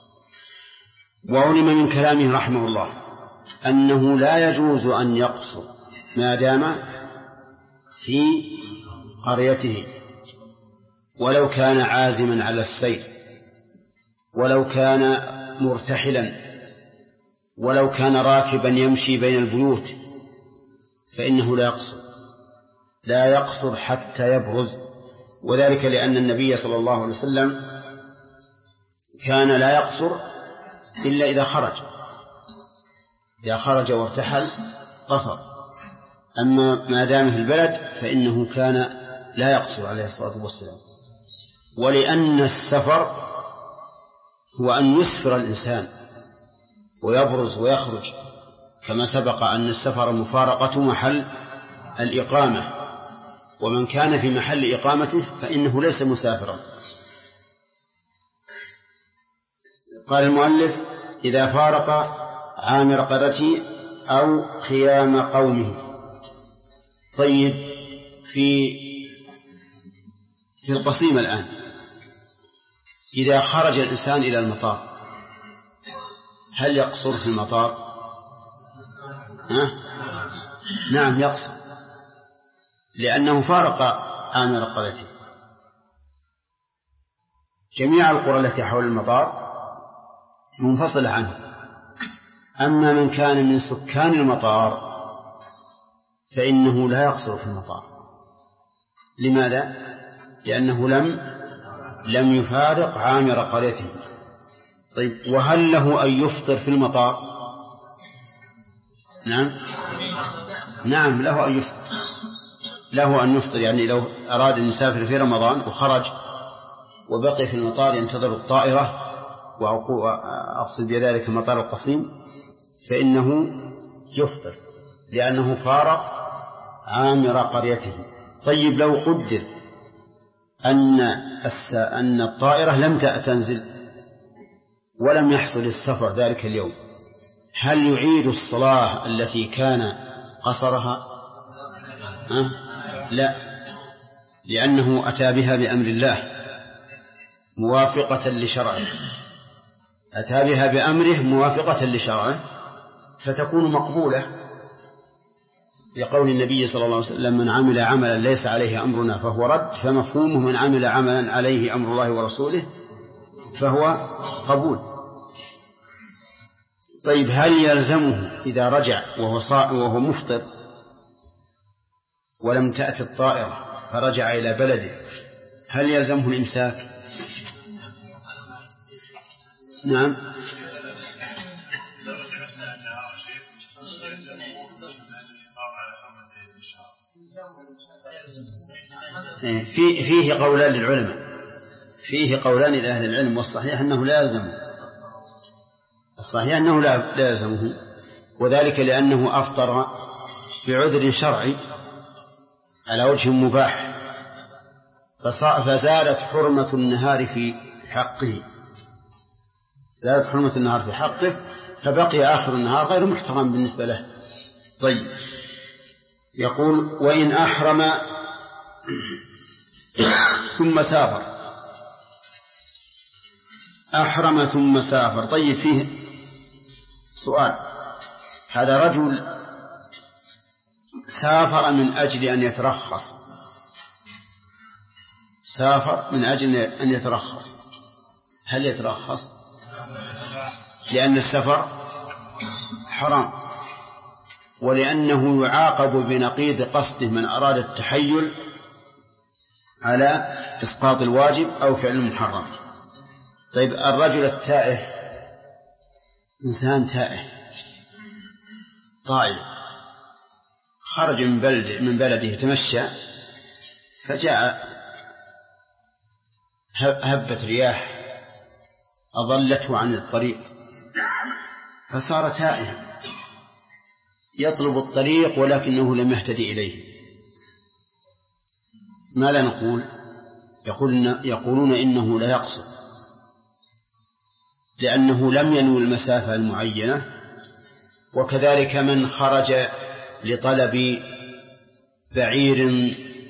وعلم من كلامه رحمه الله أنه لا يجوز أن يقصر ما دام في قريته، ولو كان عازما على السير، ولو كان مرتحلا، ولو كان راكبا يمشي بين البيوت، فإنه لا يقصر حتى يبرز. وذلك لأن النبي صلى الله عليه وسلم كان لا يقصر إلا إذا خرج وارتحل قصر، أما ما دام في البلد فإنه كان لا يقصر عليه الصلاة والسلام. ولأن السفر هو أن يسفر الإنسان ويبرز ويخرج، كما سبق أن السفر مفارقة محل الإقامة، ومن كان في محل إقامته فإنه ليس مسافرا. قال المؤلف إذا فارق عامر قريته أو خيام قومه. طيب، في القصيم الآن إذا خرج الإنسان إلى المطار هل يقصر في المطار؟ نعم يقصر، لأنه فارق عامر قريته. جميع القرى التي حول المطار منفصلة عنه. أما من كان من سكان المطار فإنه لا يقصر في المطار. لماذا؟ لأنه لم يفارق عامر قريته. طيب، وهل له أن يفطر في المطار؟ نعم له أن يفطر. له أن يفطر، يعني لو أراد أن يسافر في رمضان وخرج وبقي في المطار ينتظر الطائرة، وأقصد بذلك المطار القصيم، فإنه يفطر لأنه فارق عامر قريته. طيب، لو قدر أن الطائرة لم تنزل ولم يحصل السفر ذلك اليوم، هل يعيد الصلاة التي كان قصرها؟ لا، لأنه أتى بها بأمر الله موافقة لشرعه، أتى بها بأمره موافقة لشرعه، فتكون مقبولة لقول النبي صلى الله عليه وسلم من عمل عملا ليس عليه أمرنا فهو رد، فمفهومه من عمل عملا عليه أمر الله ورسوله فهو قبول. طيب هل يلزمه إذا رجع وهو مفطر ولم تأتي الطائرة فرجع إلى بلده هل يلزمه الإمساك؟ نعم. فيه قولان للعلماء، فيه قولان لأهل العلم، والصحيح أنه لا يلزمه، الصحيح أنه لا يلزمه، وذلك لأنه أفطر بعذر شرعي على وجه مباح فزادت حرمة النهار في حقه، زادت حرمة النهار في حقه فبقي آخر النهار غير محترم بالنسبة له. طيب يقول وإن أحرم ثم سافر، أحرم ثم سافر. طيب فيه سؤال، هذا رجل سافر من أجل أن يترخص، سافر من أجل أن يترخص، هل يترخص؟ لأن السفر حرام، ولأنه يعاقب بنقيض قصده من أراد التحيل على إسقاط الواجب أو فعل المحرم. طيب الرجل التائه إنسان تائه طائع خرج من بلده يتمشى فجاء هبت رياح أضلته عن الطريق فصار تائها يطلب الطريق ولكنه لم يهتدي إليه، ما لا نقول؟ يقولون إنه لا يقصد لأنه لم ينوي المسافة المعينة، وكذلك من خرج لطلب بعير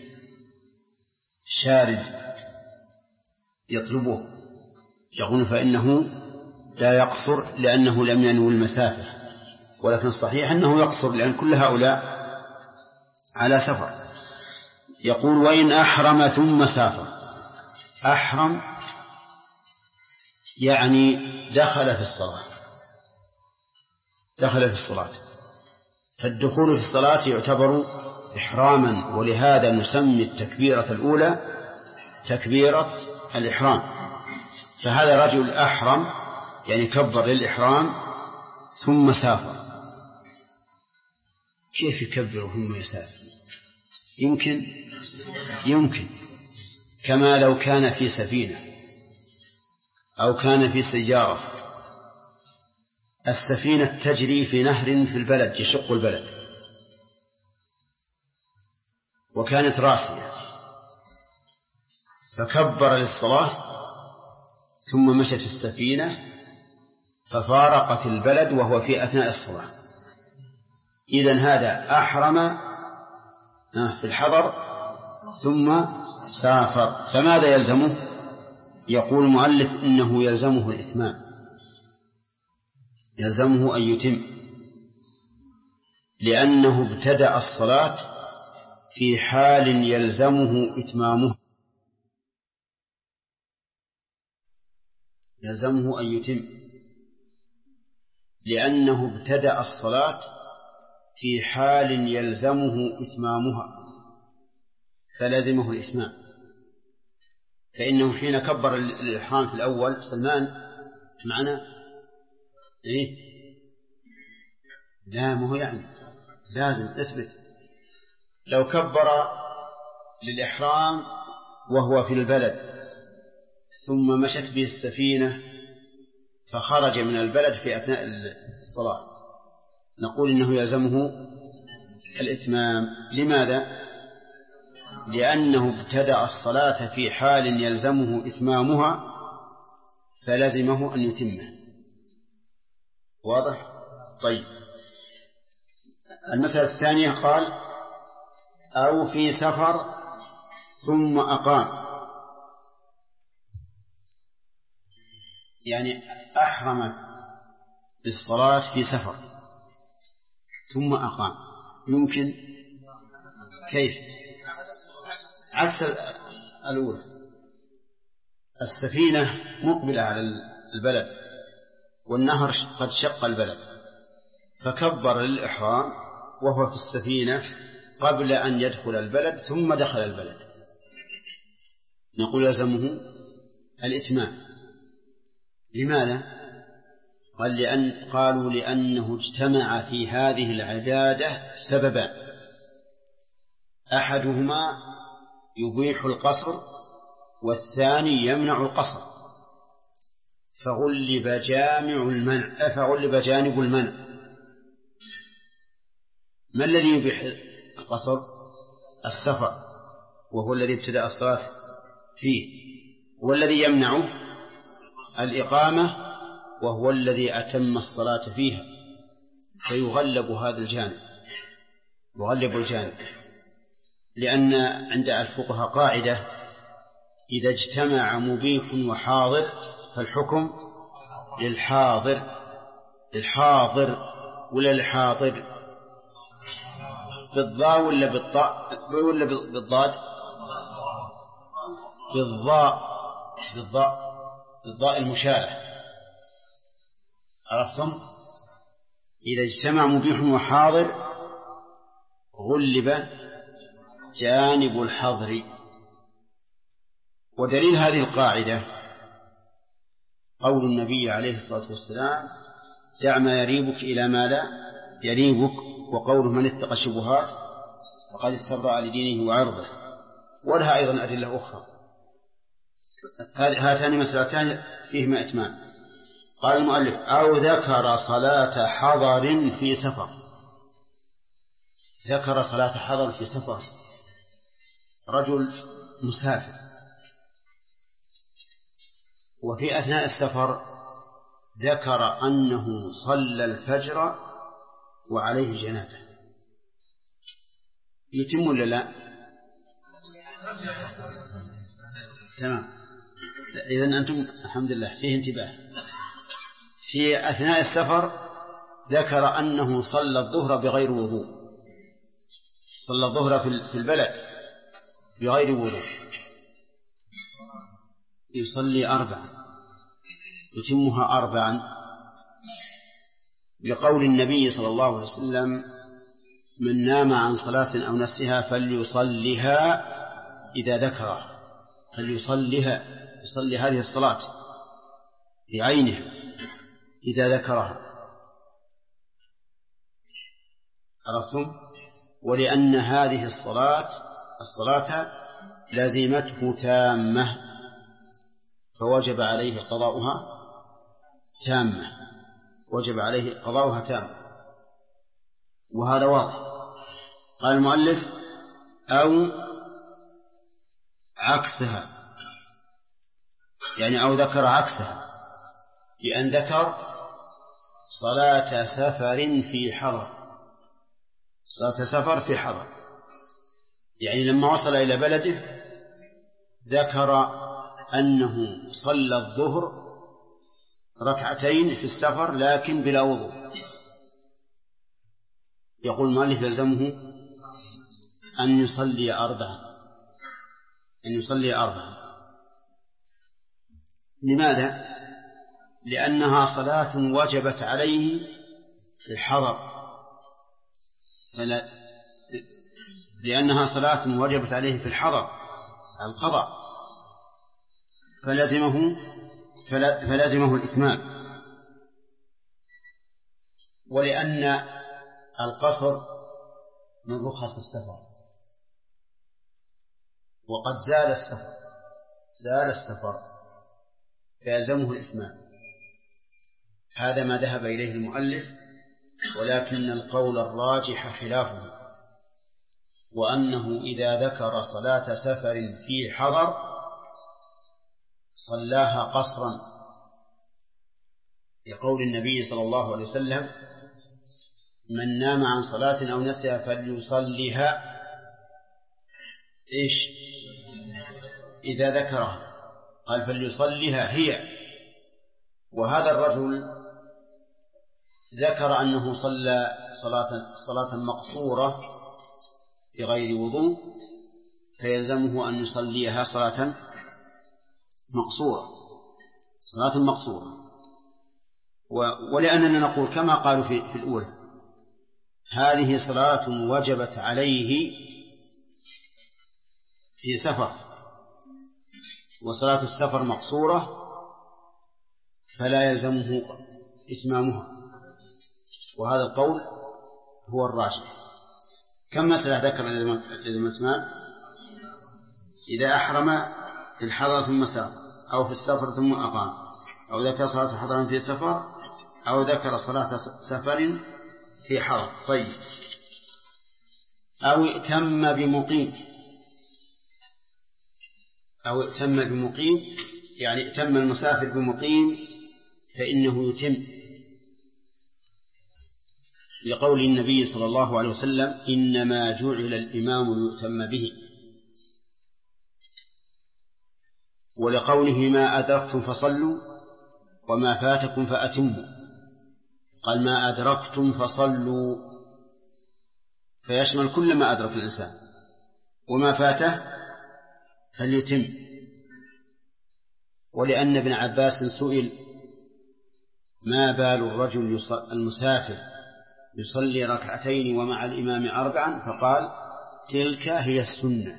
شارد يطلبه يقول فإنه لا يقصر لأنه لم ينوي المسافة، ولكن الصحيح أنه يقصر لأن كل هؤلاء على سفر. يقول وإن أحرم ثم سافر، أحرم يعني دخل في الصلاة، دخل في الصلاة، فالدخول في الصلاة يعتبر إحراما، ولهذا نسمي التكبيرة الأولى تكبيرة الإحرام. فهذا رجل أحرم يعني كبر للإحرام ثم سافر. كيف يكبر ثم يسافر؟ يمكن كما لو كان في سفينة أو كان في سيارة، السفينة تجري في نهر في البلد يشق البلد وكانت راسية فكبر للصلاة ثم مشت السفينة ففارقت البلد وهو في أثناء الصلاة، إذن هذا أحرم في الحضر ثم سافر. فماذا يلزمه؟ يقول المؤلف إنه يلزمه الإتمام، يلزمه أن يتم، لأنه ابتدأ الصلاة في حال يلزمه إتمامه، يلزمه أن يتم لأنه ابتدأ الصلاة في حال يلزمه إتمامها فلزمه الإتمام. فإنه حين كبر الإحرام في الأول، سلمان معنا إيه؟ لا ما هو يعني لازم اثبت، لو كبر للإحرام وهو في البلد ثم مشت به السفينة فخرج من البلد في أثناء الصلاة نقول إنه يلزمه الإتمام. لماذا؟ لأنه ابتدأ الصلاة في حال يلزمه إتمامها فلزمه أن يتمه. واضح؟ طيب المسألة الثانية قال أو في سفر ثم أقام، يعني أحرم بالصلاة في سفر ثم أقام، يمكن كيف؟ عكس الأولى. السفينة مقبلة على البلد والنهر قد شق البلد، فكبر للإحرام وهو في السفينة قبل أن يدخل البلد ثم دخل البلد، نقول يلزمه الإتمام. لماذا؟ قالوا لأنه اجتمع في هذه العبادة سببان: أحدهما يبيح القصر والثاني يمنع القصر، فغلب جانب المنع. ما الذي يبيح القصر؟ السفر، وهو الذي ابتدأ الصلاة فيه، والذي يمنعه الإقامة، وهو الذي أتم الصلاة فيها، فيغلب هذا الجانب، يغلب الجانب. لأن عند الفقهاء قاعدة: إذا اجتمع مبيح وحاضر فالحكم للحاضر ولا الحاضر؟ بالضاء ولا بالطاء ولا بالضاد؟ بالضاء المشارة. عرفتم؟ إذا اجتمع مبيح وحاضر غلب جانب الحظر. ودليل هذه القاعدة قول النبي عليه الصلاة والسلام: دع ما يريبك إلى ما لا يريبك، وقوله: من اتقى الشبهات فقد استبرأ لدينه وعرضه. ولها أيضا أدلة أخرى. هاتان مسألتان فيهما إتمام. قال المؤلف: أو ذكر صلاة حضر في سفر. ذكر صلاة حضر في سفر، رجل مسافر وفي أثناء السفر ذكر أنه صلى الفجر وعليه جنابة، يتم ولا لا؟ تمام. إذن أنتم الحمد لله فيه انتباه. في أثناء السفر ذكر أنه صلى الظهر بغير وضوء، صلى الظهر في البلد بغير وضوء، يصلي 4، يتمها 4 لقول النبي صلى الله عليه وسلم: من نام عن صلاة أو نسيها فليصلها إذا ذكرها، فليصلها، يصلي هذه الصلاة بعينها إذا ذكرها. عرفتم؟ ولأن هذه الصلاة لازمته تامة، فوجب عليه قضاؤها تامة، وجب عليه قضاؤها تامة، وهذا واضح. قال المؤلف: أو عكسها، يعني أو ذكر عكسها، بأن ذكر صلاة سفر في حضر، صلاة سفر في حضر، يعني لما وصل إلى بلده ذكر أنه صلى الظهر 2 في السفر لكن بلا وضوء. يقول المؤلف: يلزمه أن يصلي 4. لماذا؟ لأنها صلاة وجبت عليه في الحضر، لأنها صلاة وجبت عليه في الحضر القضاء، فلازمه الإتمام. ولأن القصر من رخص السفر، وقد زال السفر فيلزمه الإتمام. هذا ما ذهب إليه المؤلف، ولكن القول الراجح خلافه، وأنه إذا ذكر صلاة سفر في حضر صلاها قصرا، لقول النبي صلى الله عليه وسلم: من نام عن صلاة أو نسيها فليصليها إذا ذكرها، قال فليصليها هي. وهذا الرجل ذكر أنه صلى صلاة مقصورة بغير وضوء فيلزمه أن يصليها صلاة مقصورة. ولأننا نقول كما قالوا في الأولى هذه صلاة وجبت عليه في سفر، وصلاة السفر مقصورة فلا يلزمه إتمامها، وهذا القول هو الراجح. كم مسألة ذكر لزم الإتمام؟ إذا أحرم في الحضر ثم سافر، أو في السفر ثم أقام، أو ذكر صلاة حضر في سفر، أو ذكر صلاة سفر في حضر. طيب، أو ائتم بمقيم، يعني ائتم المسافر بمقيم فإنه يتم، لقول النبي صلى الله عليه وسلم إنما جعل الإمام يؤتم به، ولقوله ما أدركتم فصلوا وما فاتكم فأتموا، قال ما أدركتم فصلوا فيشمل كل ما أدرك الإنسان، وما فاته فليتم. ولأن ابن عباس سئل ما بال الرجل المسافر يصلي ركعتين ومع الإمام 4، فقال تلك هي السنة.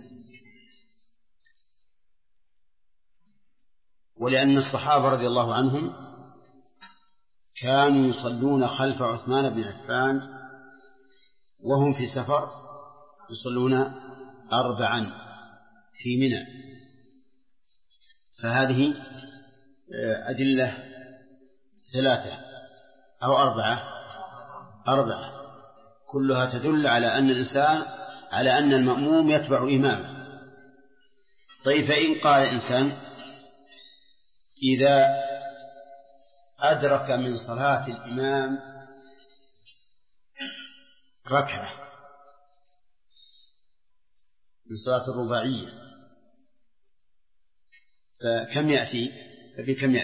ولأن الصحابة رضي الله عنهم كانوا يصلون خلف عثمان بن عفان وهم في سفر، يصلون 4 في منى. فهذه أدلة 3 أو 4 كلها تدل على أن المأموم يتبع إمامه. طيب، فإن قال الإنسان إذا أدرك من صلاة الإمام ركعة من صلاة الرباعية، فكم يأتي؟ بكم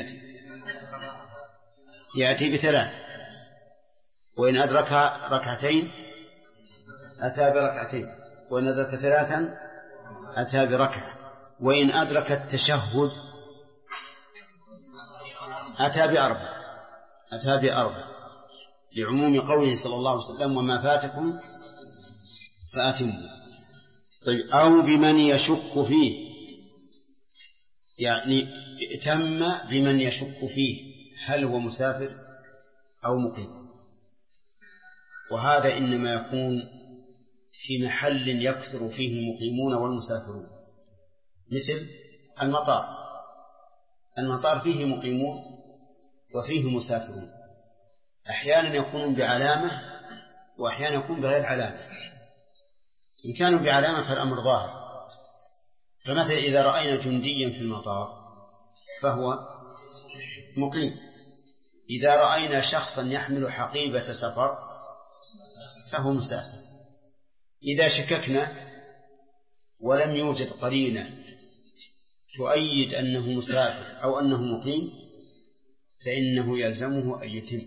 يأتي ب3. وإن أدرك ركعتين أتى بركعتين، وإن أدرك 3 أتى بركعة، وإن أدرك التشهد أتى ب4 لعموم قوله صلى الله عليه وسلم وما فاتكم فأتموا. طيب، أو بمن يشك فيه، يعني ائتم بمن يشك فيه هل هو مسافر أو مقيم، وهذا إنما يكون في محل يكثر فيه المقيمون والمسافرون، مثل المطار فيه مقيمون وفيه مسافرون، أحيانا يكونون بعلامة وأحيانا يكون بغير علامة. إن كانوا بعلامة فالأمر ظاهر، فمثلا إذا رأينا جنديا في المطار فهو مقيم، إذا رأينا شخصا يحمل حقيبة سفر فهو مسافر. إذا شككنا ولم يوجد قرينة تؤيد أنه مسافر أو أنه مقيم فإنه يلزمه أن يتم.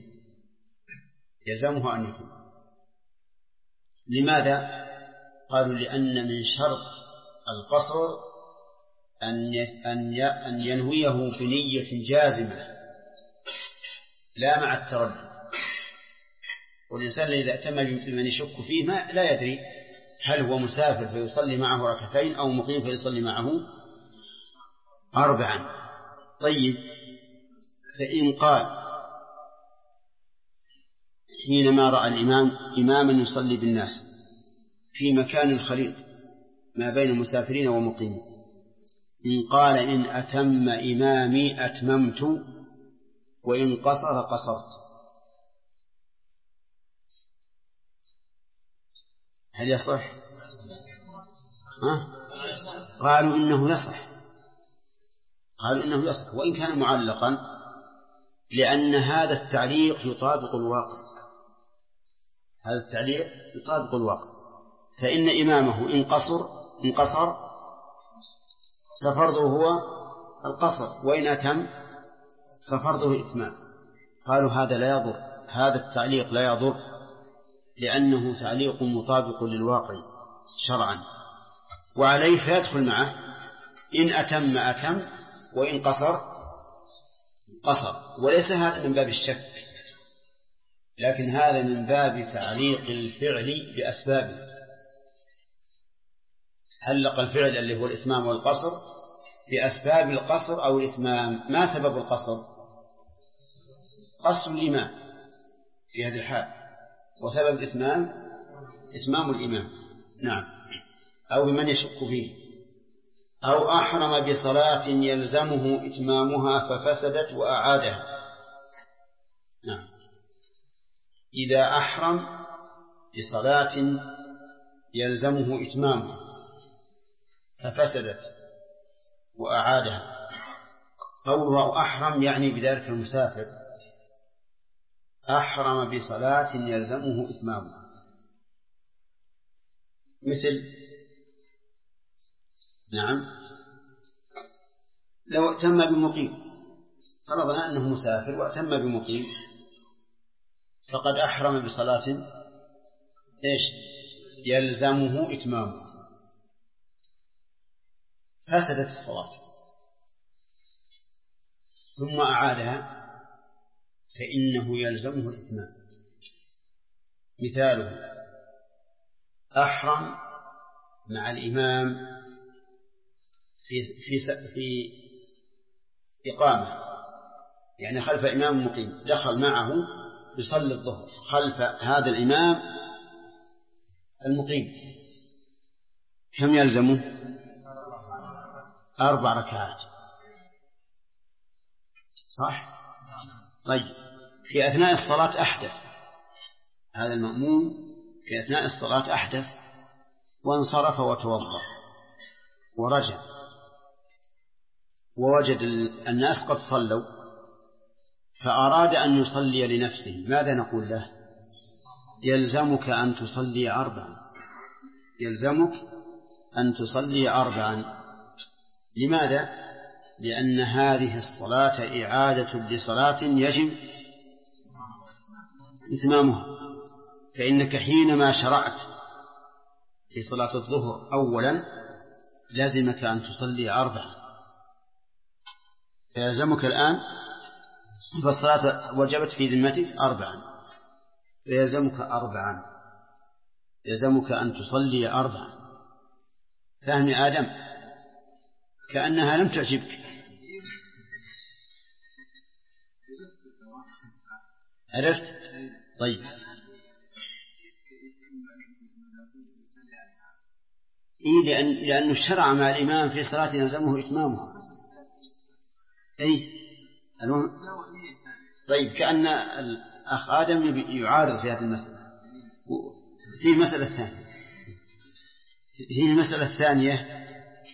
لماذا؟ قالوا لأن من شرط القصر أن ينويه بنية جازمة لا مع التردد. والإنسان إذا ائتم بمن يشك فيه لا يدري هل هو مسافر فيصلي معه 2 أو مقيم فيصلي معه 4. طيب، فإن قال حينما رأى الإمام إماما يصلي بالناس في مكان خليط ما بين المسافرين ومقيمين، إن قال إن أتم إمامي أتممت وإن قصر قصرت، هل يصح؟ قالوا إنه يصح وإن كان معلقا، لأن هذا التعليق يطابق الواقع. فإن إمامه إن قصر ففرضه هو القصر، وإن أتم ففرضه الإتمام. قالوا هذا لا يضر، هذا التعليق لا يضر، لأنه تعليق مطابق للواقع. شرعا، وعليه فيدخل معه إن أتم وإن قصر. وليس هذا من باب الشك، لكن هذا من باب تعليق الفعل بأسبابه. علق الفعل اللي هو الإتمام والقصر بأسباب القصر أو الإتمام. ما سبب القصر؟ قصر الإمام في هذه الحال، وسبب الإتمام إتمام الإمام. نعم. أو بمن يشك فيه. أو أحرم بصلاة يلزمه إتمامها ففسدت وأعادها. نعم. إذا أحرم بصلاة يلزمه إتمامها ففسدت وأعادها. قوله أحرم يعني بذلك المسافر، أحرم بصلاة يلزمه إتمامها، مثل نعم لو ائتم بمقيم، فرضنا أنه مسافر وائتم بمقيم فقد أحرم بصلاة يلزمه إتمامها، فسدت الصلاة ثم أعادها فإنه يلزمه الإتمام. مثاله أحرم مع الإمام في إقامة، يعني خلف إمام مقيم، دخل معه يصلي الظهر خلف هذا الإمام المقيم، كم يلزمه؟ 4 ركعات، صح؟ طيب في أثناء الصلاة أحدث، هذا المأموم في أثناء الصلاة أحدث وانصرف وتوضأ ورجع ووجد الناس قد صلوا فأراد أن يصلي لنفسه، ماذا نقول له؟ يلزمك أن تصلي 4، يلزمك أن تصلي 4. لماذا؟ لأن هذه الصلاة إعادة لصلاة يجب إتمامها، فإنك حينما شرعت في صلاة الظهر أولا لازمك أن تصلي 4، فيلزمك الآن فالصلاة وجبت في ذمتك 4، فيلزمك 4، يلزمك أن تصلي 4. فهم يا آدم؟ كأنها لم تعجبك. عرفت؟ طيب لأن الشرع مع الإمام في صلاة يلزمه إتمامها. طيب كأن الأخ آدم يعارض في هذه المسألة. في المسألة الثانية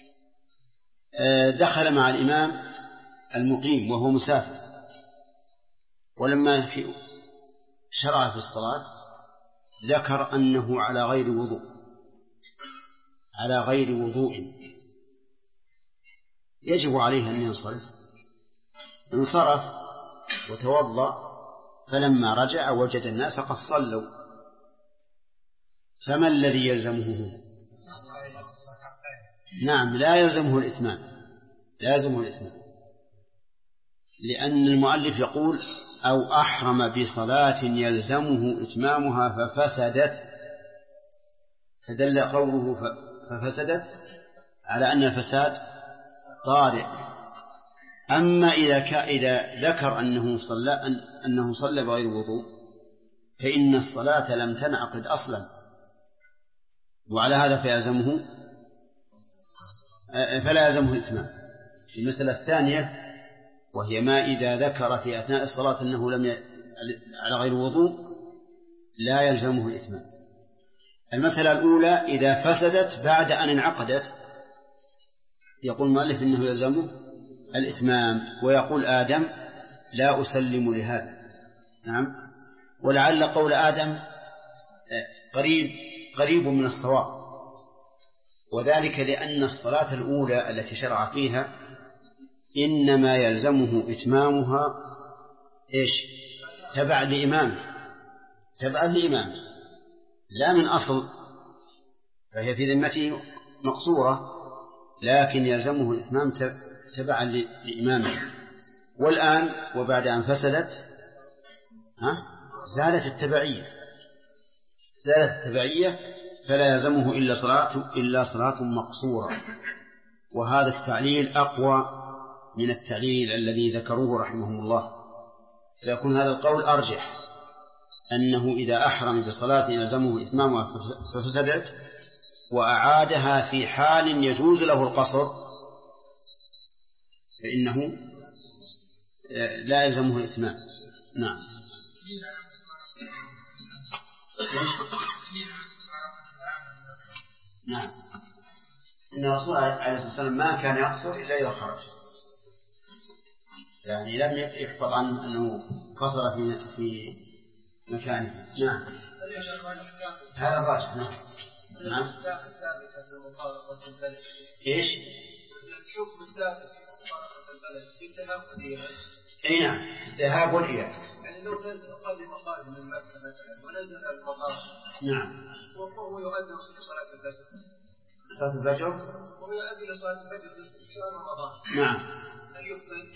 دخل مع الإمام المقيم وهو مسافر، ولما شرع في الصلاة ذكر أنه على غير وضوء يجب عليه أن ينصرف، انصرف وتوضأ، فلما رجع وجد الناس قد صلوا، فما الذي يلزمه؟ نعم لا يلزمه الإتمام، لأن المؤلف يقول أو أحرم بصلاة يلزمه إتمامها ففسدت، فدل قوله ففسدت على أن الفساد طارئ. أما إذا ذكر أنه صلى بغير وضوء فإن الصلاة لم تنعقد أصلا، وعلى هذا فلا يلزمه الإتمام. في المسألة الثانية وهي ما إذا ذكر في أثناء الصلاة أنه على غير وضوء لا يلزمه الإتمام. المسألة الأولى إذا فسدت بعد أن انعقدت يقول المؤلف إنه يلزمه الإتمام، ويقول آدم لا أسلم لهذا. نعم، ولعل قول آدم قريب من الصواب، وذلك لأن الصلاة الأولى التي شرع فيها إنما يلزمه إتمامها تبع لإمامه لا من أصل فهي في ذمته مقصورة، لكن يلزمه الإتمام تبعا لإمامه. والآن وبعد أن فسدت زالت التبعية فلا يلزمه إلا صلاة مقصورة. وهذا التعليل أقوى من التعليل الذي ذكروه رحمهم الله، فيكون هذا القول أرجح، أنه إذا أحرم بصلاة يلزمه إتمامها ففسدت وأعادها في حال يجوز له القصر فإنه لا يلزمه الإتمام. نعم. نعم. إن الرسول عليه الصلاة والسلام ما كان يقصر إلا إذا خرج، يعني لم يحفظ عنه أنه قصر في مكانه. نعم. هذا الراجح. نعم. نعم. إيش؟ الحكم الثابت في مفارقة البلد بالذهاب والإياب. أي نعم، الذهاب والإياب. يعني لو كان قادم من مكة مثلا ونزل المطار. نعم. وهو يؤذن في صلاة الفجر. صلاة الفجر. وهو يؤذن صلاة الفجر في شهر رمضان. نعم. هل يفطر؟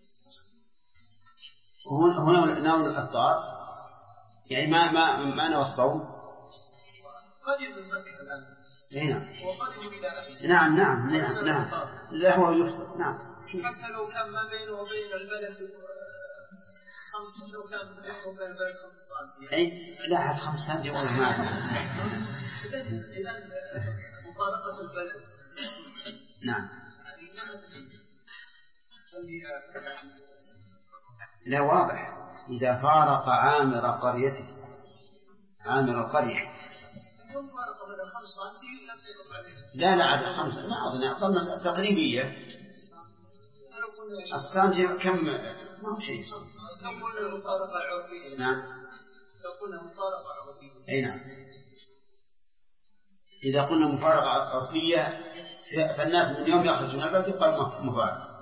هنا نوع الأفطار، يعني ما نوى الصوم. قادم من مكة الآن. نعم. وقادم إلى أهله. نعم. لا هو يفطر. نعم. حتى لو كان ما بينه وبين البلد لو كان بينه وبين البلد 5 سنتي. أي لا 5 سنتي ولا ما. إذا مفارقة البلد. نعم. لا واضح، إذا فارق عامر قريته، عامر القرية. لا عدد 5 ما أظن أظن تقريبية. السنتي كم ما هو شيء. تقول المفارقة العرفية. نعم. تقول المفارقة العرفية. أي نعم. إذا قلنا مفارقة عرفية فالناس من يوم يخرج من البلد يقال مفارقة.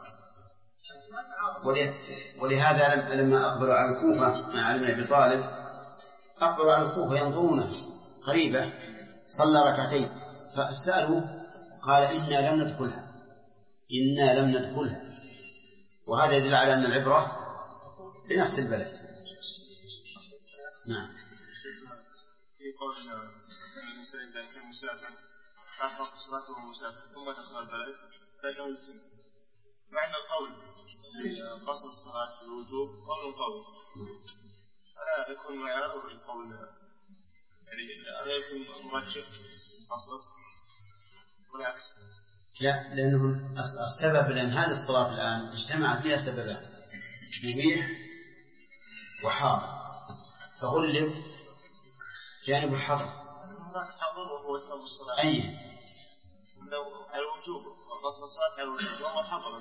ولهذا لما أقبلوا على الكوفة مع علي بن أبي طالب أقبلوا على الكوفة ينظرونه قريبة، صلى ركعتين فسألوا قال إنا لم ندخلها. وهذا يدل على أن العبرة بنفس البلد. نعم. في قولنا أن الإنسان إذا كان مسافرا حافظ صلاته وهو مسافر ثم دخل البلد فإنه يتم، مع أن القول قصر الصلاة في الوجوب قول ألا يكون معه القول يعني ألا يكون مرجح قصر والعكس؟ لا، لأنه السبب لأن هذه الصلاة الآن اجتمعت فيها سببان، مبيح وحاضر، فغلب جانب الحظر. هناك حظر وهو تم الصلاة. أي لو الوجوب قصر الصلاة على الوجوب وهو حظر.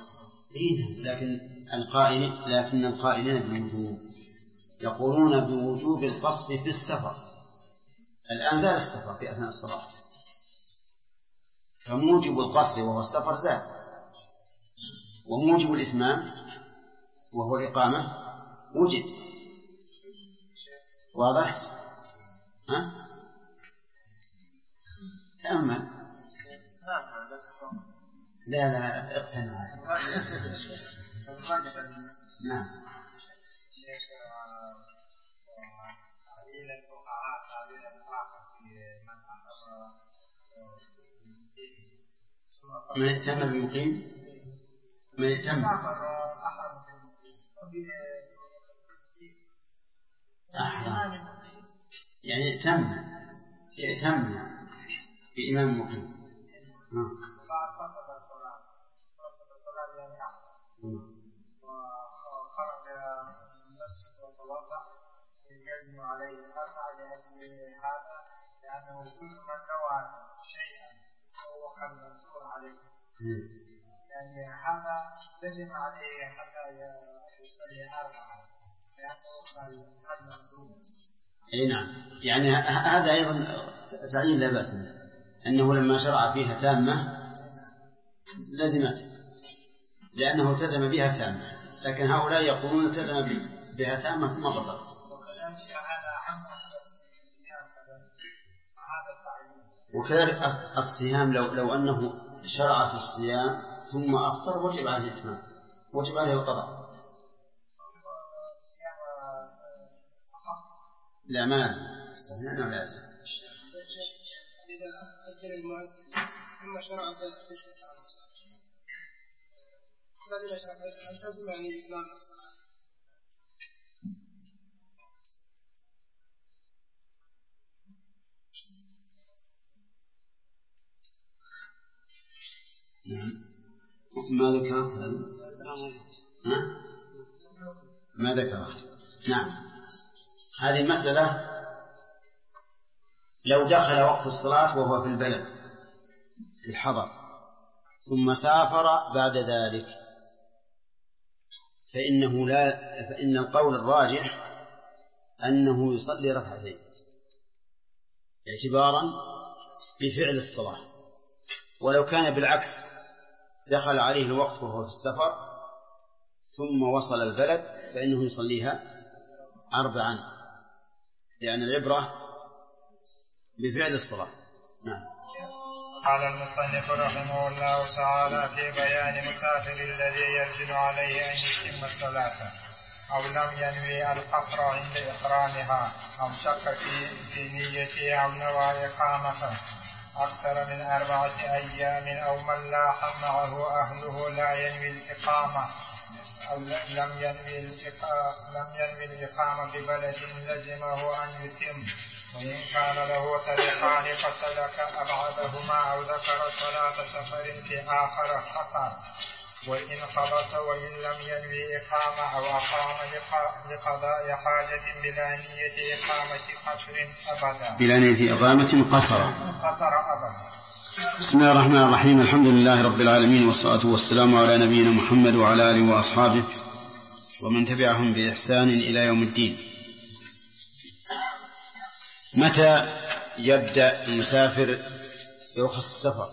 لكن القائلين بالوجوب يقولون بوجوب القصر في السفر. الآن زال السفر في أثناء الصلاة، فموجب القصر وهو السفر زال، وموجب الإتمام وهو الإقامة وجد. واضح؟ تأمل. لا اقتنع. نعم. شيخ تعليل الفقهاء تعليل الآخر في من أحرم من ائتم بمقيم من ائتم أحرم يعني ائتم بإمام مقيم. قصد الصلاة يعني أحرم وخرج من المسجد وتوضأ يجزم عليه الأربع لأجل هذا، لأنه كل من نوى شيئا فهو قد منصور عليه، يعني هذا لزم عليه حتى يصلي 4 لأنه قد منصور. أي نعم، يعني هذا أيضا تعليل لا بأس به، أنه لما شرع فيها تامة لزمت لأنه التزم بها تامة، لكن هؤلاء يقولون التزم بها تامة ثم بطلت. وكذلك الصيام لو أنه شرع في الصيام ثم أفطر وجب عليه الإتمام، وجب عليه القضاء. لا ما لازم الصيام لازم. إذا أجل المؤذن ثم شرع في الستة فلما شرع التزم يعني الإتمام الصلاة. ما ذكرت هذا؟ ما ذكرت. نعم. هذه المسألة لو دخل وقت الصلاة وهو في البلد في الحضر ثم سافر بعد ذلك فإن القول الراجح أنه يصلي ركعتين اعتبارا بفعل الصلاة. ولو كان بالعكس دخل عليه الوقت وهو في السفر ثم وصل البلد فإنه يصليها 4 لأن العبرة بفعل الصلاة. نعم. قال المصنف رحمه الله تعالى في بيان مسافر الذي ينزل عليه أن يتم الصلاة أو لم ينوي القصر عند إحرامها أو شك في نيته أو نوى إقامته أكثر من 4 أيام أو من لاح معه أهله لا ينوي الإقامة أو لم ينوي الإقامة ببلد لزمه أن يتم. وإن كان له طريقان فسلك أبعدهما أو ذكر صلاة سفر في آخر حصر وإن خلص وإن لم ينوي إقامة أو أقام لقضاء حاجة بلا نية إقامة قصر أبدا. بلا نية إقامة قصر أبدا. بسم الله الرحمن الرحيم. الحمد لله رب العالمين والصلاة والسلام على نبينا محمد وعلى آله وأصحابه ومن تبعهم بإحسان إلى يوم الدين. متى يبدأ المسافر يرخص السفر؟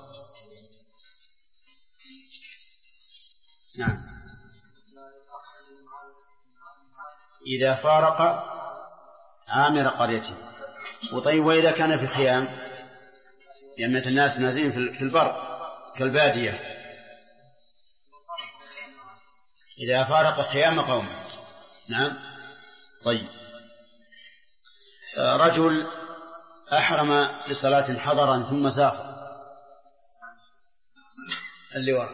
نعم. إذا فارق عامر قريته. وطيب وإذا كان في الخيام يعني الناس نازلين في البر كالبادية إذا فارق خيام قوم. نعم. طيب رجل أحرم لصلاة حضرا ثم سافر اللواء.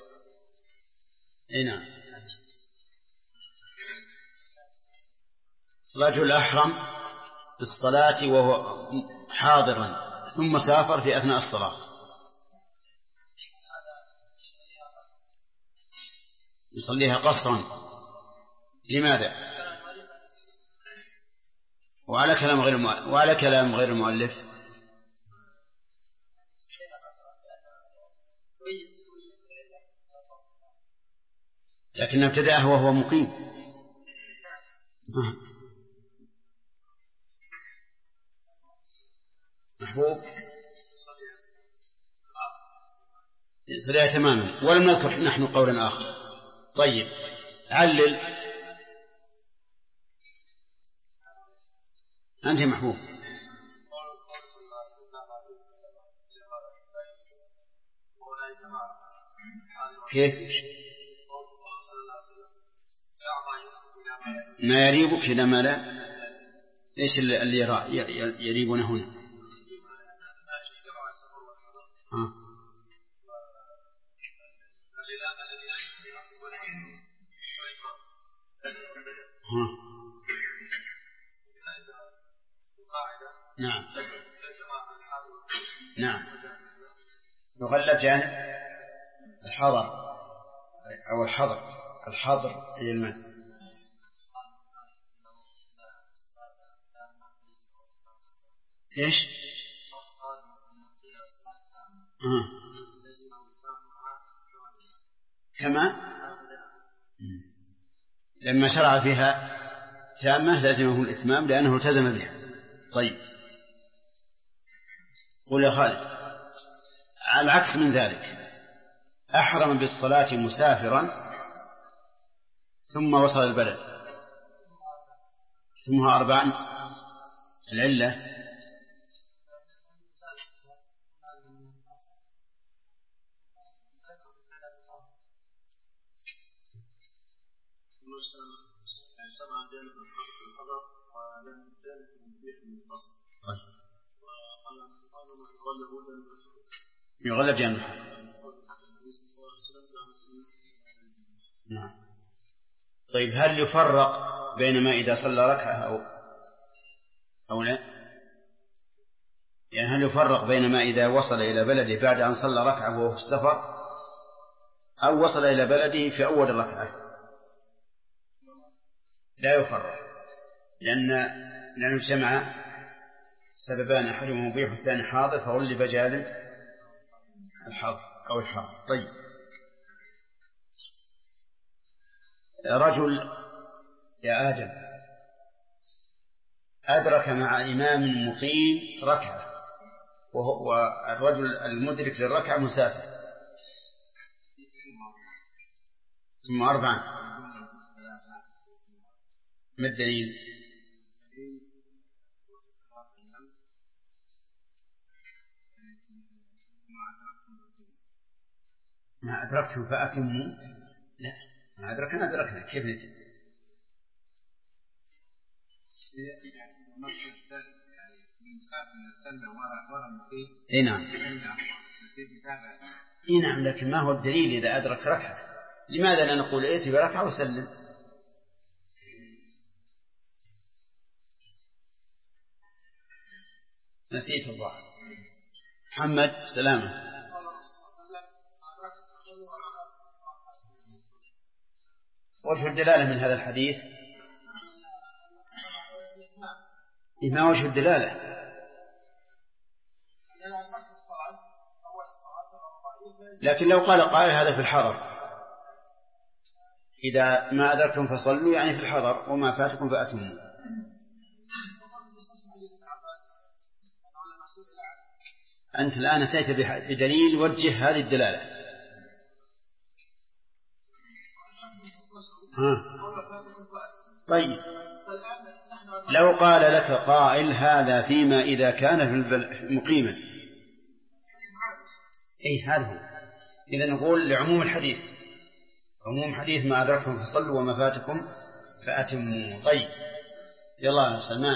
نعم. رجل أحرم بالصلاة وهو حاضرا ثم سافر في أثناء الصلاة يصليها قصرا. لماذا؟ وعلى كلام غير المؤلف لكن ابتدأه وهو مقيم. محبوب صليها تماما. ولم نذكر نحن قولا آخر. طيب علل أنت محبوب. كيف ما يريبك إلى ما لا؟ إيش اللي يريبنا هنا؟ نعم. نعم. يغلب جانب الحضر أو الحضر إلى المال. إيش؟ كما لما شرع فيها تامة لازمه الإتمام لأنه التزم بها. طيب قل يا خالد. على العكس من ذلك أحرم بالصلاة مسافرا ثم وصل البلد ثم 4 العلة يغلب جانب. نعم. طيب هل يفرق بين ما إذا صلى ركعة أو لا؟ يعني هل يفرق بين ما إذا وصل إلى بلده بعد أن صلى ركعة وهو في السفر أو وصل إلى بلده في أول الركعة؟ لا يفرق، لأنه جمع سببان أحدهما مبيح والثاني حاضر، فغلب جانب الحاضر أو الحاضر. طيب رجل يا آدم أدرك مع إمام مقيم ركعة، وهو الرجل المدرك للركعة مسافر، ثم 4. ما الدليل؟ ما أدركتم فأتموا. لا، ما أدركنا كيف نتم؟ نعم. نعم، لكن ما هو الدليل إذا أدرك ركعة؟ لماذا لا نقول ائت بركعة وسلم؟ نسيت الله. محمد سلامة. وجه الدلالة من هذا الحديث ما وجه الدلالة؟ لكن لو قال قائل هذا في الحضر، إذا ما أدركتم فصلوا يعني في الحضر، وما فاتكم فأتموا. أنت الآن أتيت بدليل وجه هذه الدلالة. طيب لو قال لك قائل هذا فيما إذا كان في مقيما، أي هذا هو. إذا نقول لعموم الحديث، عموم حديث ما أدركتم فصلوا وما فاتكم فأتموا. طيب يلا سلمان.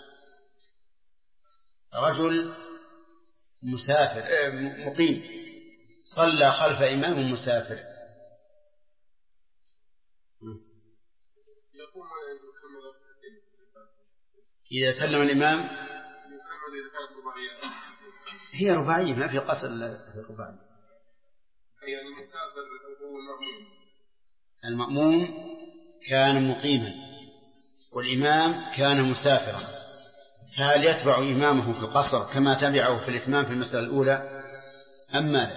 رجل مسافر مقيم صلى خلف إمام مسافر، إذا سلم الإمام هي رباعية، ما في قصر في الرباعية. يعني المسافر هو المأموم كان مقيما والإمام كان مسافرا، فهل يتبع إمامه في القصر كما تبعه في الإتمام في المسألة الأولى أم ماذا؟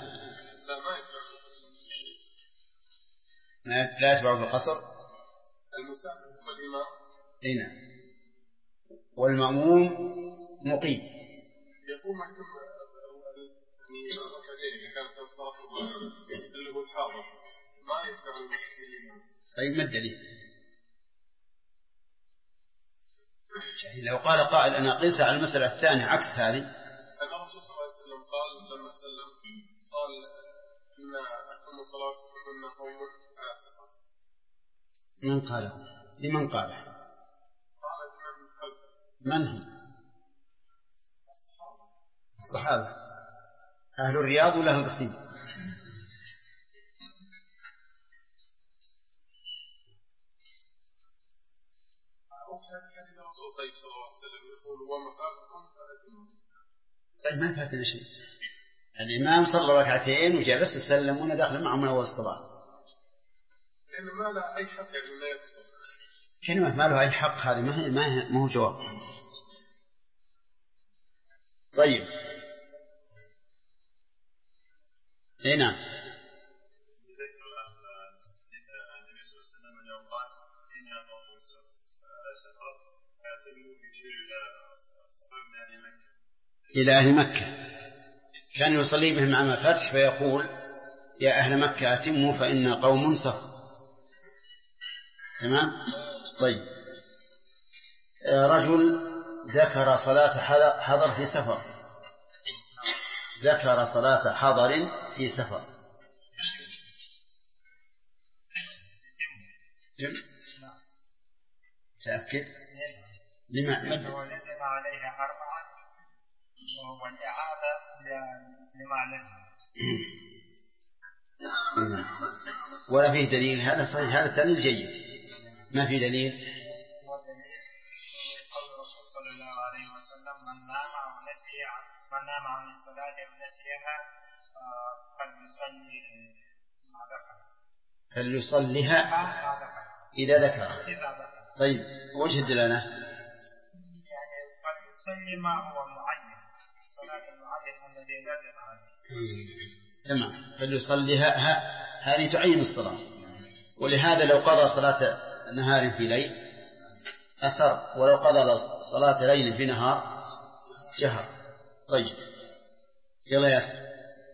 لا يتبع في القصر. المسافر هو الإمام. نعم. والمأموم مقيم. يقوم يعني ركعتين كانت الصلاة اللي هو الحاضر ما يتبع الإمام. طيب ما الدليل؟ لو قال قائل أنا قيس على المسألة الثانية عكس هذه. أن الرسول صلى الله عليه وسلم قال لما سلم قال إن أتم صلاتكم إن قوم فاسقون. من قاله؟ لمن قاله؟ قال لمن خلفه. من هم؟ الصحابة. أهل الرياض ولا أهل القصيم؟ طيب صلى الله عليه وسلم يقول وما فاتكم فأتموا. طيب ما فاتنا شيء، الإمام صلى ركعتين وجلس يسلم وانا داخل معه من أول الصلاة. لأنه ما له أي حق يعني لا يقصر. كلمة ما له أي حق هذه ما هو جواب. طيب هنا إلى أهل مكة، كان يصلي بهم مع ما فاتش فيقول يا أهل مكة أتموا فإن قوم صف. تمام. طيب رجل ذكر صلاة حضر في سفر، ذكر صلاة حضر في سفر. تأكد لما ولزم عليها 4 والإعادة لما لزم. ولا فيه دليل. هذا صحيح، هذا دليل جيد. ما في دليل. قول الرسول صلى الله عليه وسلم من نام عن الصلاة ونسيها فليصليها إذا ذكر. طيب وجه الدلالة؟ يعني فليصلي ما هو معين، الصلاة المعين الذي لازم عليه. تمام. فليصليها هذه تعين الصلاة، ولهذا لو قضى صلاة نهار في ليل أسر، ولو قضى صلاة ليل في نهار جهر. طيب يلا ياسر.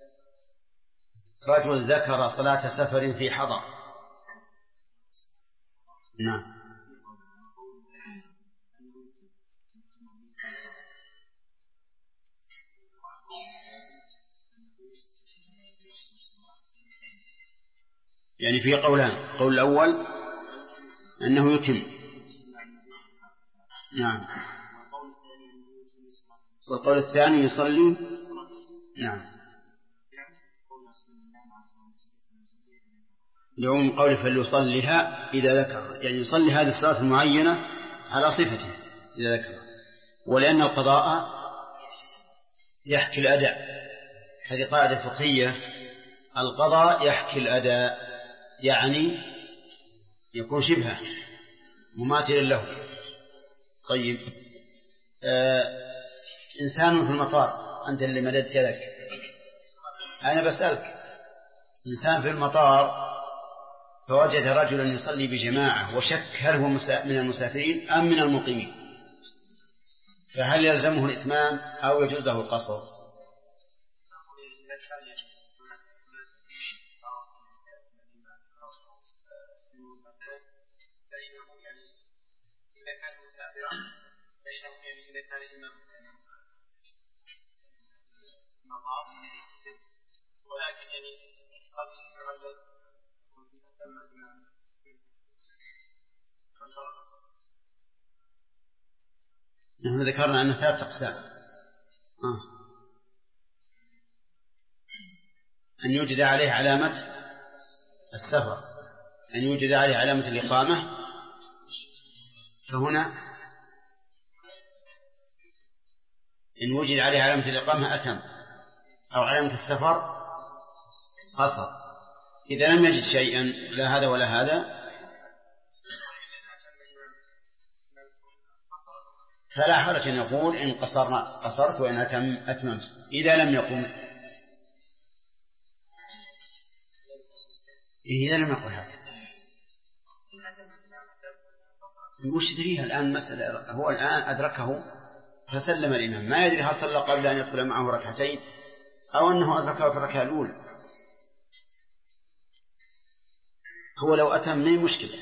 رجل ذكر صلاة سفر في حضر. نعم. يعني في قولان، القول الأول أنه يتم، نعم، والقول الثاني يصلي، نعم، يوم قول فليصليها إذا ذكر، يعني يصلي هذه الصلاة المعينة على صفته إذا ذكر. ولأن القضاء يحكي الأداء، هذه قاعدة فقهية، القضاء يحكي الأداء، يعني يكون شبهه مماثلا له. طيب إنسان في المطار، أنت اللي مددت يدك، أنا بسألك، إنسان في المطار فوجد رجلا يصلي بجماعة وشك هل هو من المسافرين أم من المقيمين، فهل يلزمه الإتمام أو يجوز له القصر؟ ولكن يعني قد يتردد نحن ذكرنا أن 3 أقسام، أن يوجد عليه علامة السفر، أن يوجد عليه علامة الإقامة، فهنا إن وجد عليه علامة الإقامة أتم، أو علامة السفر قصر. إذا لم يجد شيئا لا هذا ولا هذا فلا حرج أن يقول إن قصرت وإن أتممت. إذا لم يقل هذا وش يدريها الآن؟ مسألة هو الآن أدركه فسلم الإمام، ما يدري هل صلى قبل أن يدخل معه ركعتين أو أنه أدركه في الركعة الأولى. هو لو أتم من مشكلة،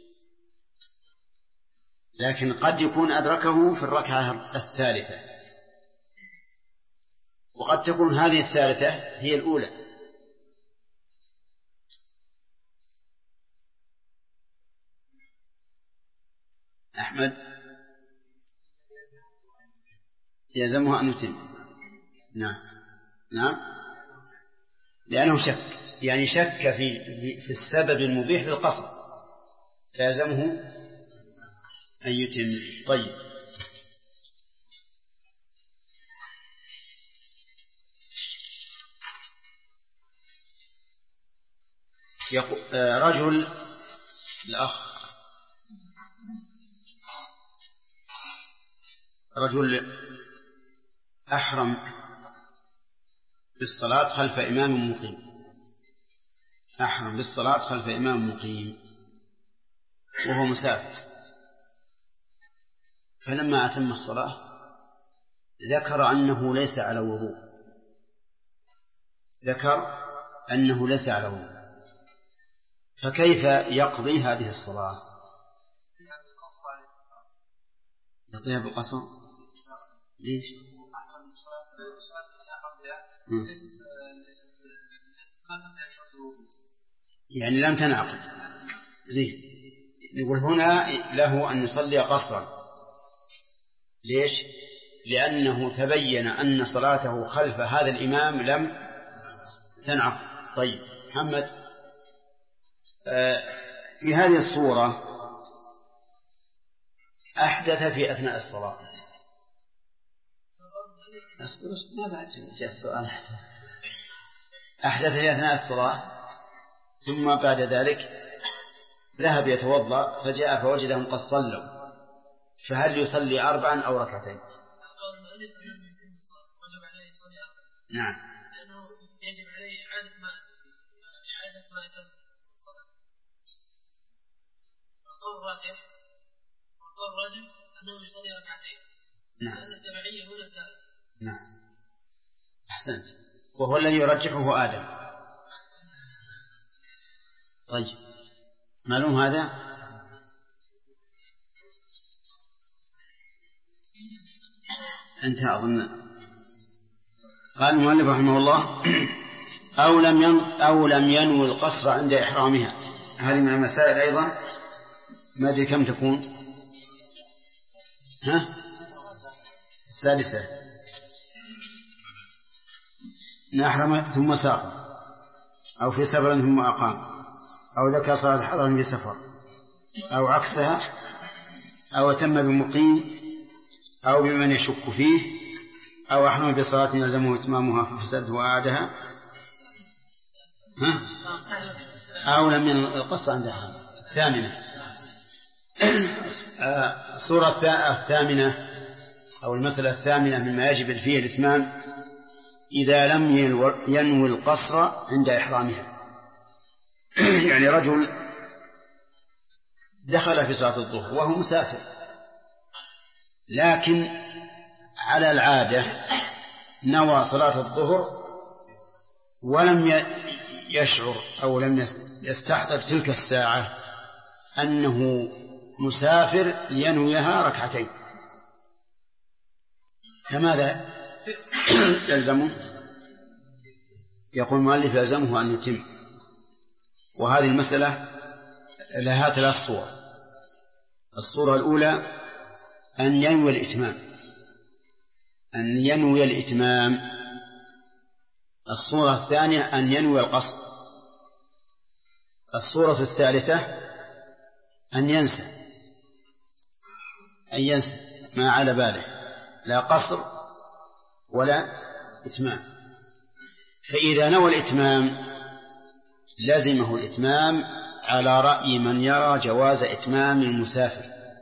لكن قد يكون أدركه في الركعة الثالثة، وقد تكون هذه الثالثة هي الأولى. أحمد يلزمه أن يتم. نعم لأنه شك، يعني شك في السبب المبيح للقصر فيلزمه أن يتم. طيب رجل الأخ رجل أحرم بالصلاة خلف إمام مقيم، أحرم بالصلاة خلف إمام مقيم وهو مسافر، فلما أتم الصلاة ذكر أنه ليس على وضوء، فكيف يقضي هذه الصلاة؟ يقضيها بالقصر. ليش؟ يعني لم تنعقد. زين، نقول هنا له أن يصلي قصرا. ليش؟ لأنه تبين أن صلاته خلف هذا الإمام لم تنعقد. طيب محمد، في هذه الصورة أحدث في أثناء الصلاة. ما بعد جاء السؤال. أحدث في أثناء الصلاة ثم بعد ذلك ذهب يتوضأ فجاء فوجدهم قد صلوا، فهل يصلي 4 أو 2؟ نعم، لأنه يجب عليه إعادة ما يتم الصلاة. القول الراجح أنه يصلي 2. نعم. لأن التبعية هنا زالت. نعم، أحسنت، وهو الذي يرجحه آدم. طيب معلوم هذا؟ انتهى أظن. قال المؤلف رحمه الله: أو لم ينوي القصر عند إحرامها. هذه من المسائل أيضا، ما أدري كم تكون، السادسة. إن أحرم ثم ساق، أو في سفر ثم أقام، أو ذكر صلاة حضر في سفر، أو عكسها، أو تم بمقيم، أو بمن يشك فيه، أو أحرم بصلاة يلزمه إتمامها ففسد وأعادها، أو لم ينقص عند أحرام. الثامنة، الصورة الثامنة أو المسألة الثامنة مما يجب فيه الإتمام إذا لم ينوي القصر عند إحرامها. يعني رجل دخل في صلاة الظهر وهو مسافر، لكن على العادة نوى صلاة الظهر ولم يشعر أو لم يستحضر تلك الساعة أنه مسافر لينويها 2. فماذا يلزمه؟ يقول المؤلف: يلزمه أن يتم. وهذه المسألة لها 3 صور. الصورة الأولى أن ينوي الإتمام. الصورة الثانية أن ينوي القصر. الصورة الثالثة أن ينسى ما على باله، لا قصر ولا إتمام. فإذا نوى الإتمام لزمه الإتمام على رأي من يرى جواز إتمام المسافر.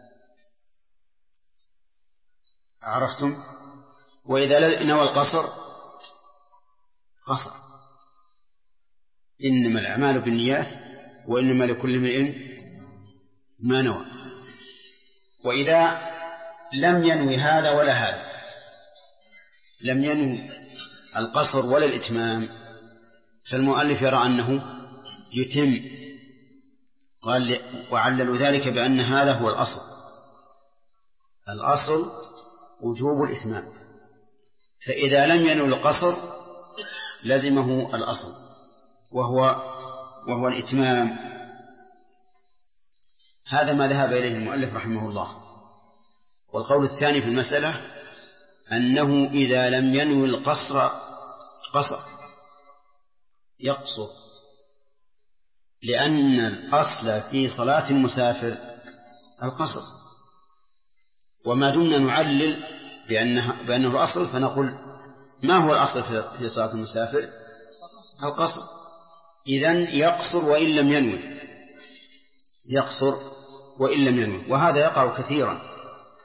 عرفتم؟ وإذا نوى القصر قصر. إنما الأعمال بالنيات وإنما لكل امرئ ما نوى. وإذا لم ينوي هذا ولا هذا، لم ينوي القصر ولا الإتمام، فالمؤلف يرى أنه يتم. قال وعللوا ذلك بأن هذا هو الأصل وجوب الإتمام. فإذا لم ينوي القصر لزمه الأصل وهو الإتمام. هذا ما ذهب إليه المؤلف رحمه الله. والقول الثاني في المسألة أنه إذا لم ينوي القصر قصر يقصر، لأن الأصل في صلاة المسافر القصر. وما دمنا نعلل بأنه الأصل فنقول ما هو الأصل في صلاة المسافر؟ القصر. إذن يقصر وإن لم ينوي. وهذا يقع كثيرا.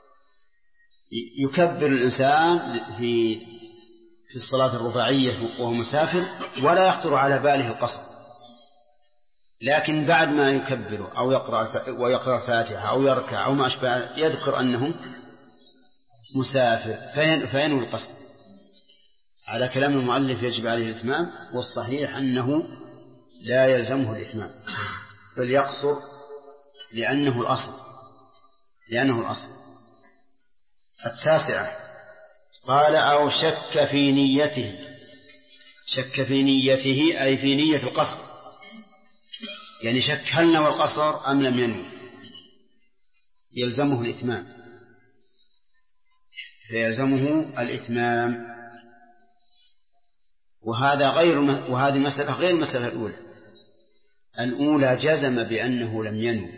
يكبر الإنسان في الصلاة الرباعية وهو مسافر ولا يخطر على باله القصر، لكن بعد ما يكبر أو يقرأ الفاتحة أو يركع أو ما أشبه يذكر أنه مسافر فينوي القصر. على كلام المؤلف يجب عليه الإتمام، والصحيح أنه لا يلزمه الإتمام بل يقصر لأنه الأصل. التاسعة قال أو شك في نيته أي في نية القصر، يعني شك هل نوى القصر أم لم ينوي. يلزمه الإتمام، فيلزمه الإتمام. وهذه مسألة غير المسألة الأولى. الأولى جزم بأنه لم ينوي،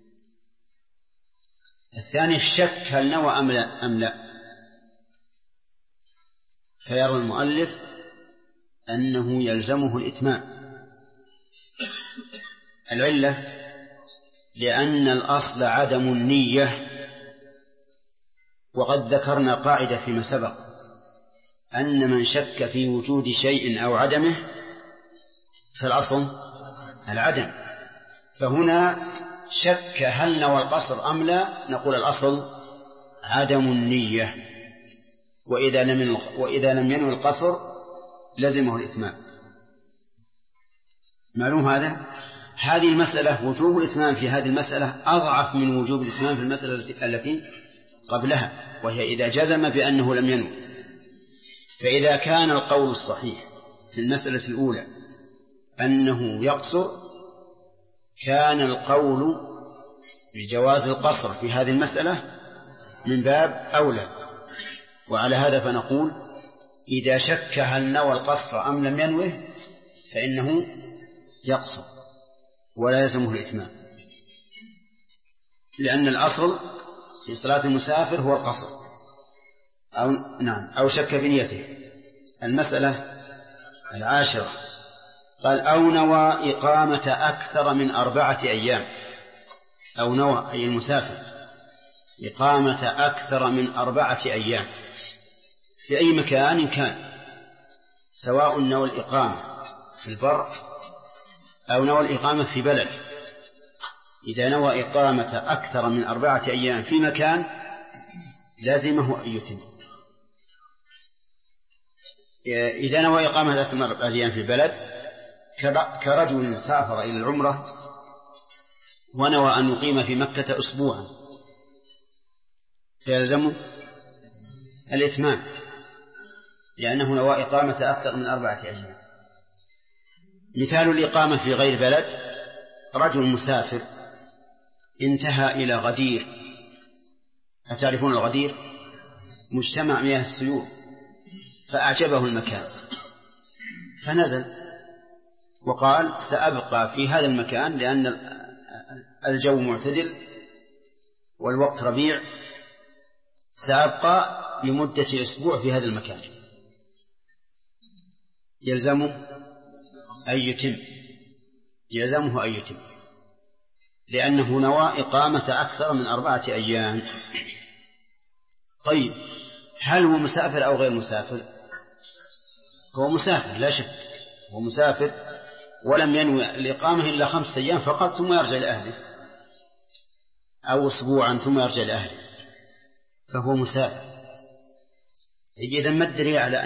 الثاني الشك هل نوى أم لا. فيرى المؤلف أنه يلزمه الإتمام. العلة لأن الأصل عدم النية، وقد ذكرنا قاعدة فيما سبق أن من شك في وجود شيء أو عدمه فالأصل العدم. فهنا شك هل نوى القصر أم لا، نقول الأصل عدم النية، وإذا لم ينوي القصر لزمه الإتمام. معلوم هذا؟ هذه المسألة وجوب الإتمام في هذه المسألة أضعف من وجوب الإتمام في المسألة التي قبلها، وهي إذا جزم بأنه لم ينوي. فإذا كان القول الصحيح في المسألة الأولى أنه يقصر، كان القول بجواز القصر في هذه المسألة من باب أولى. وعلى هذا فنقول إذا شك هل نوى القصر أم لم ينوه فإنه يقصر ولا يلزمه الإتمام، لأن الأصل في صلاة المسافر هو القصر أو شك بنيته. المسألة 10 قال أو نوى إقامة أكثر من 4 أيام، أو نوى أي المسافر إقامة أكثر من 4 أيام في أي مكان كان، سواء نوى الإقامة في البر أو نوى الإقامة في بلد. إذا نوى إقامة أكثر من 4 أيام في مكان لازمه أن يتم. إذا نوى إقامة أكثر من 4 أيام في البلد كرجل سافر إلى العمرة ونوى أن يقيم في مكة أسبوعا فيلزمه الإتمام، لأنه نوى إقامة أكثر من 4 أيام. مثال الإقامة في غير بلد: رجل مسافر انتهى إلى غدير، أتعرفون الغدير؟ مجتمع مياه السيول، فأعجبه المكان فنزل وقال سأبقى في هذا المكان لأن الجو معتدل والوقت ربيع، سأبقى لمدة أسبوع في هذا المكان. يلزمه أن يتم لأنه نوى إقامة أكثر من 4 أيام. طيب، هل هو مسافر أو غير مسافر؟ هو مسافر لا شك، هو مسافر ولم ينوي الإقامة إلا 5 أيام فقط ثم يرجع لأهله، أو أسبوعا ثم يرجع لأهله، فهو مسافر. إذا ما الدليل على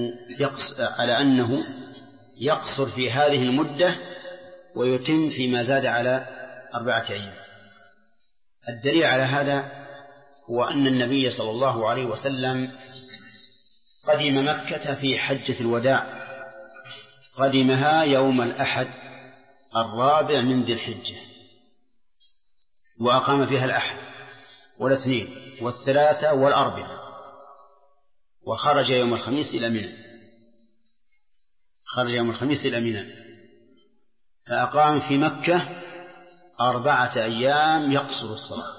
أنه يقصر في هذه المدة ويتم فيما زاد على 4 أيام؟ الدليل على هذا هو أن النبي صلى الله عليه وسلم قدم مكة في حجة الوداع، قدمها يوم الأحد 4 من ذي الحجة، وأقام فيها الأحد والاثنين والثلاثة والأربعة، وخرج يوم الخميس إلى منى، فأقام في مكة 4 أيام يقصر الصلاة.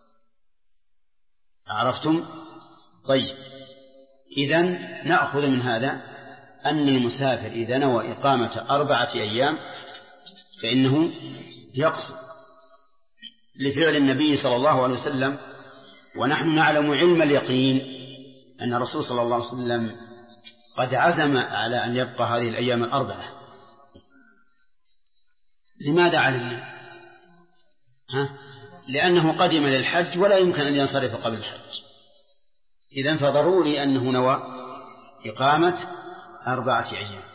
عرفتم؟ طيب، إذن نأخذ من هذا أن المسافر إذا نوى إقامة 4 أيام فإنه يقصر لفعل النبي صلى الله عليه وسلم. ونحن نعلم علم اليقين أن الرسول صلى الله عليه وسلم قد عزم على أن يبقى هذه الأيام 4. لماذا علمنا؟ لأنه قدم للحج ولا يمكن أن ينصرف قبل الحج، إذن فضروري أنه نوى إقامة 4 أيام.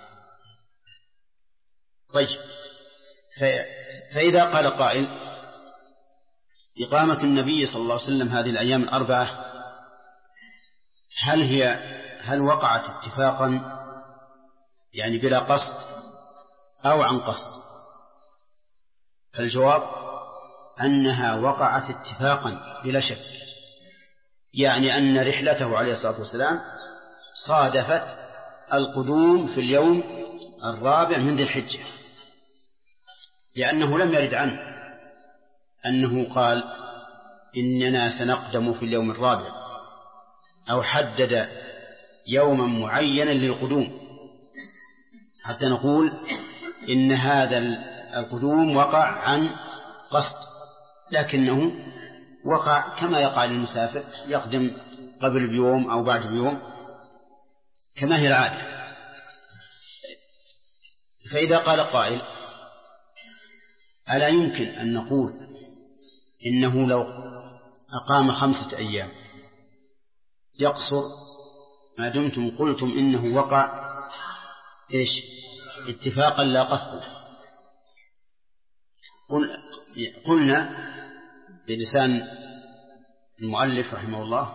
طيب، فإذا قال قائل إقامة النبي صلى الله عليه وسلم هذه الأيام 4 هل وقعت اتفاقا يعني بلا قصد أو عن قصد؟ فالجواب أنها وقعت اتفاقا بلا شك، يعني أن رحلته عليه الصلاة والسلام صادفت القدوم في اليوم 4 من ذي الحجة، لأنه لم يرد عنه أنه قال إننا سنقدم في اليوم 4 أو حدد يوما معينا للقدوم حتى نقول إن هذا القدوم وقع عن قصد، لكنه وقع كما يقع للمسافر، يقدم قبل بيوم أو بعد بيوم كما هي العادة. فإذا قال قائل ألا يمكن أن نقول إنه لو أقام 5 أيام يقصر ما دمتم قلتم إنه وقع اتفاقا لا قصدا؟ قلنا بلسان المؤلف رحمه الله،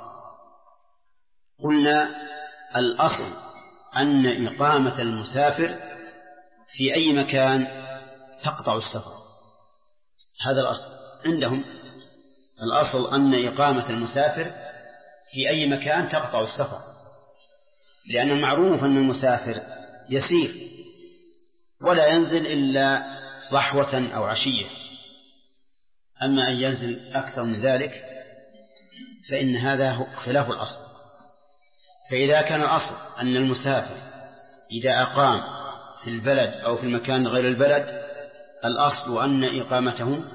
قلنا الأصل أن إقامة المسافر في أي مكان تقطع السفر، هذا الأصل عندهم، الأصل أن إقامة المسافر في أي مكان تقطع السفر، لأن المعروف أن المسافر يسير ولا ينزل إلا ضحوة أو عشية، أما أن ينزل أكثر من ذلك فإن هذا خلاف الأصل. فإذا كان الأصل أن المسافر إذا أقام في البلد أو في المكان غير البلد الأصل أن إقامته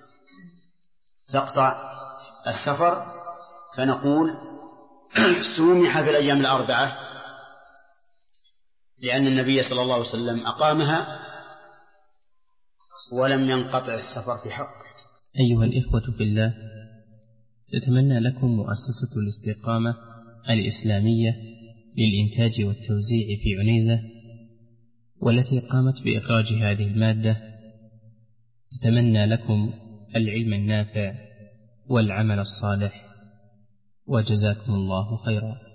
تقطع السفر، فنقول سمح في الأيام 4 لأن النبي صلى الله عليه وسلم أقامها ولم ينقطع السفر في حقه. أيها الإخوة في الله، تتمنى لكم مؤسسة الاستقامة الإسلامية للإنتاج والتوزيع في عنيزة، والتي قامت بإخراج هذه المادة، تتمنى لكم العلم النافع والعمل الصالح، وجزاكم الله خيرا.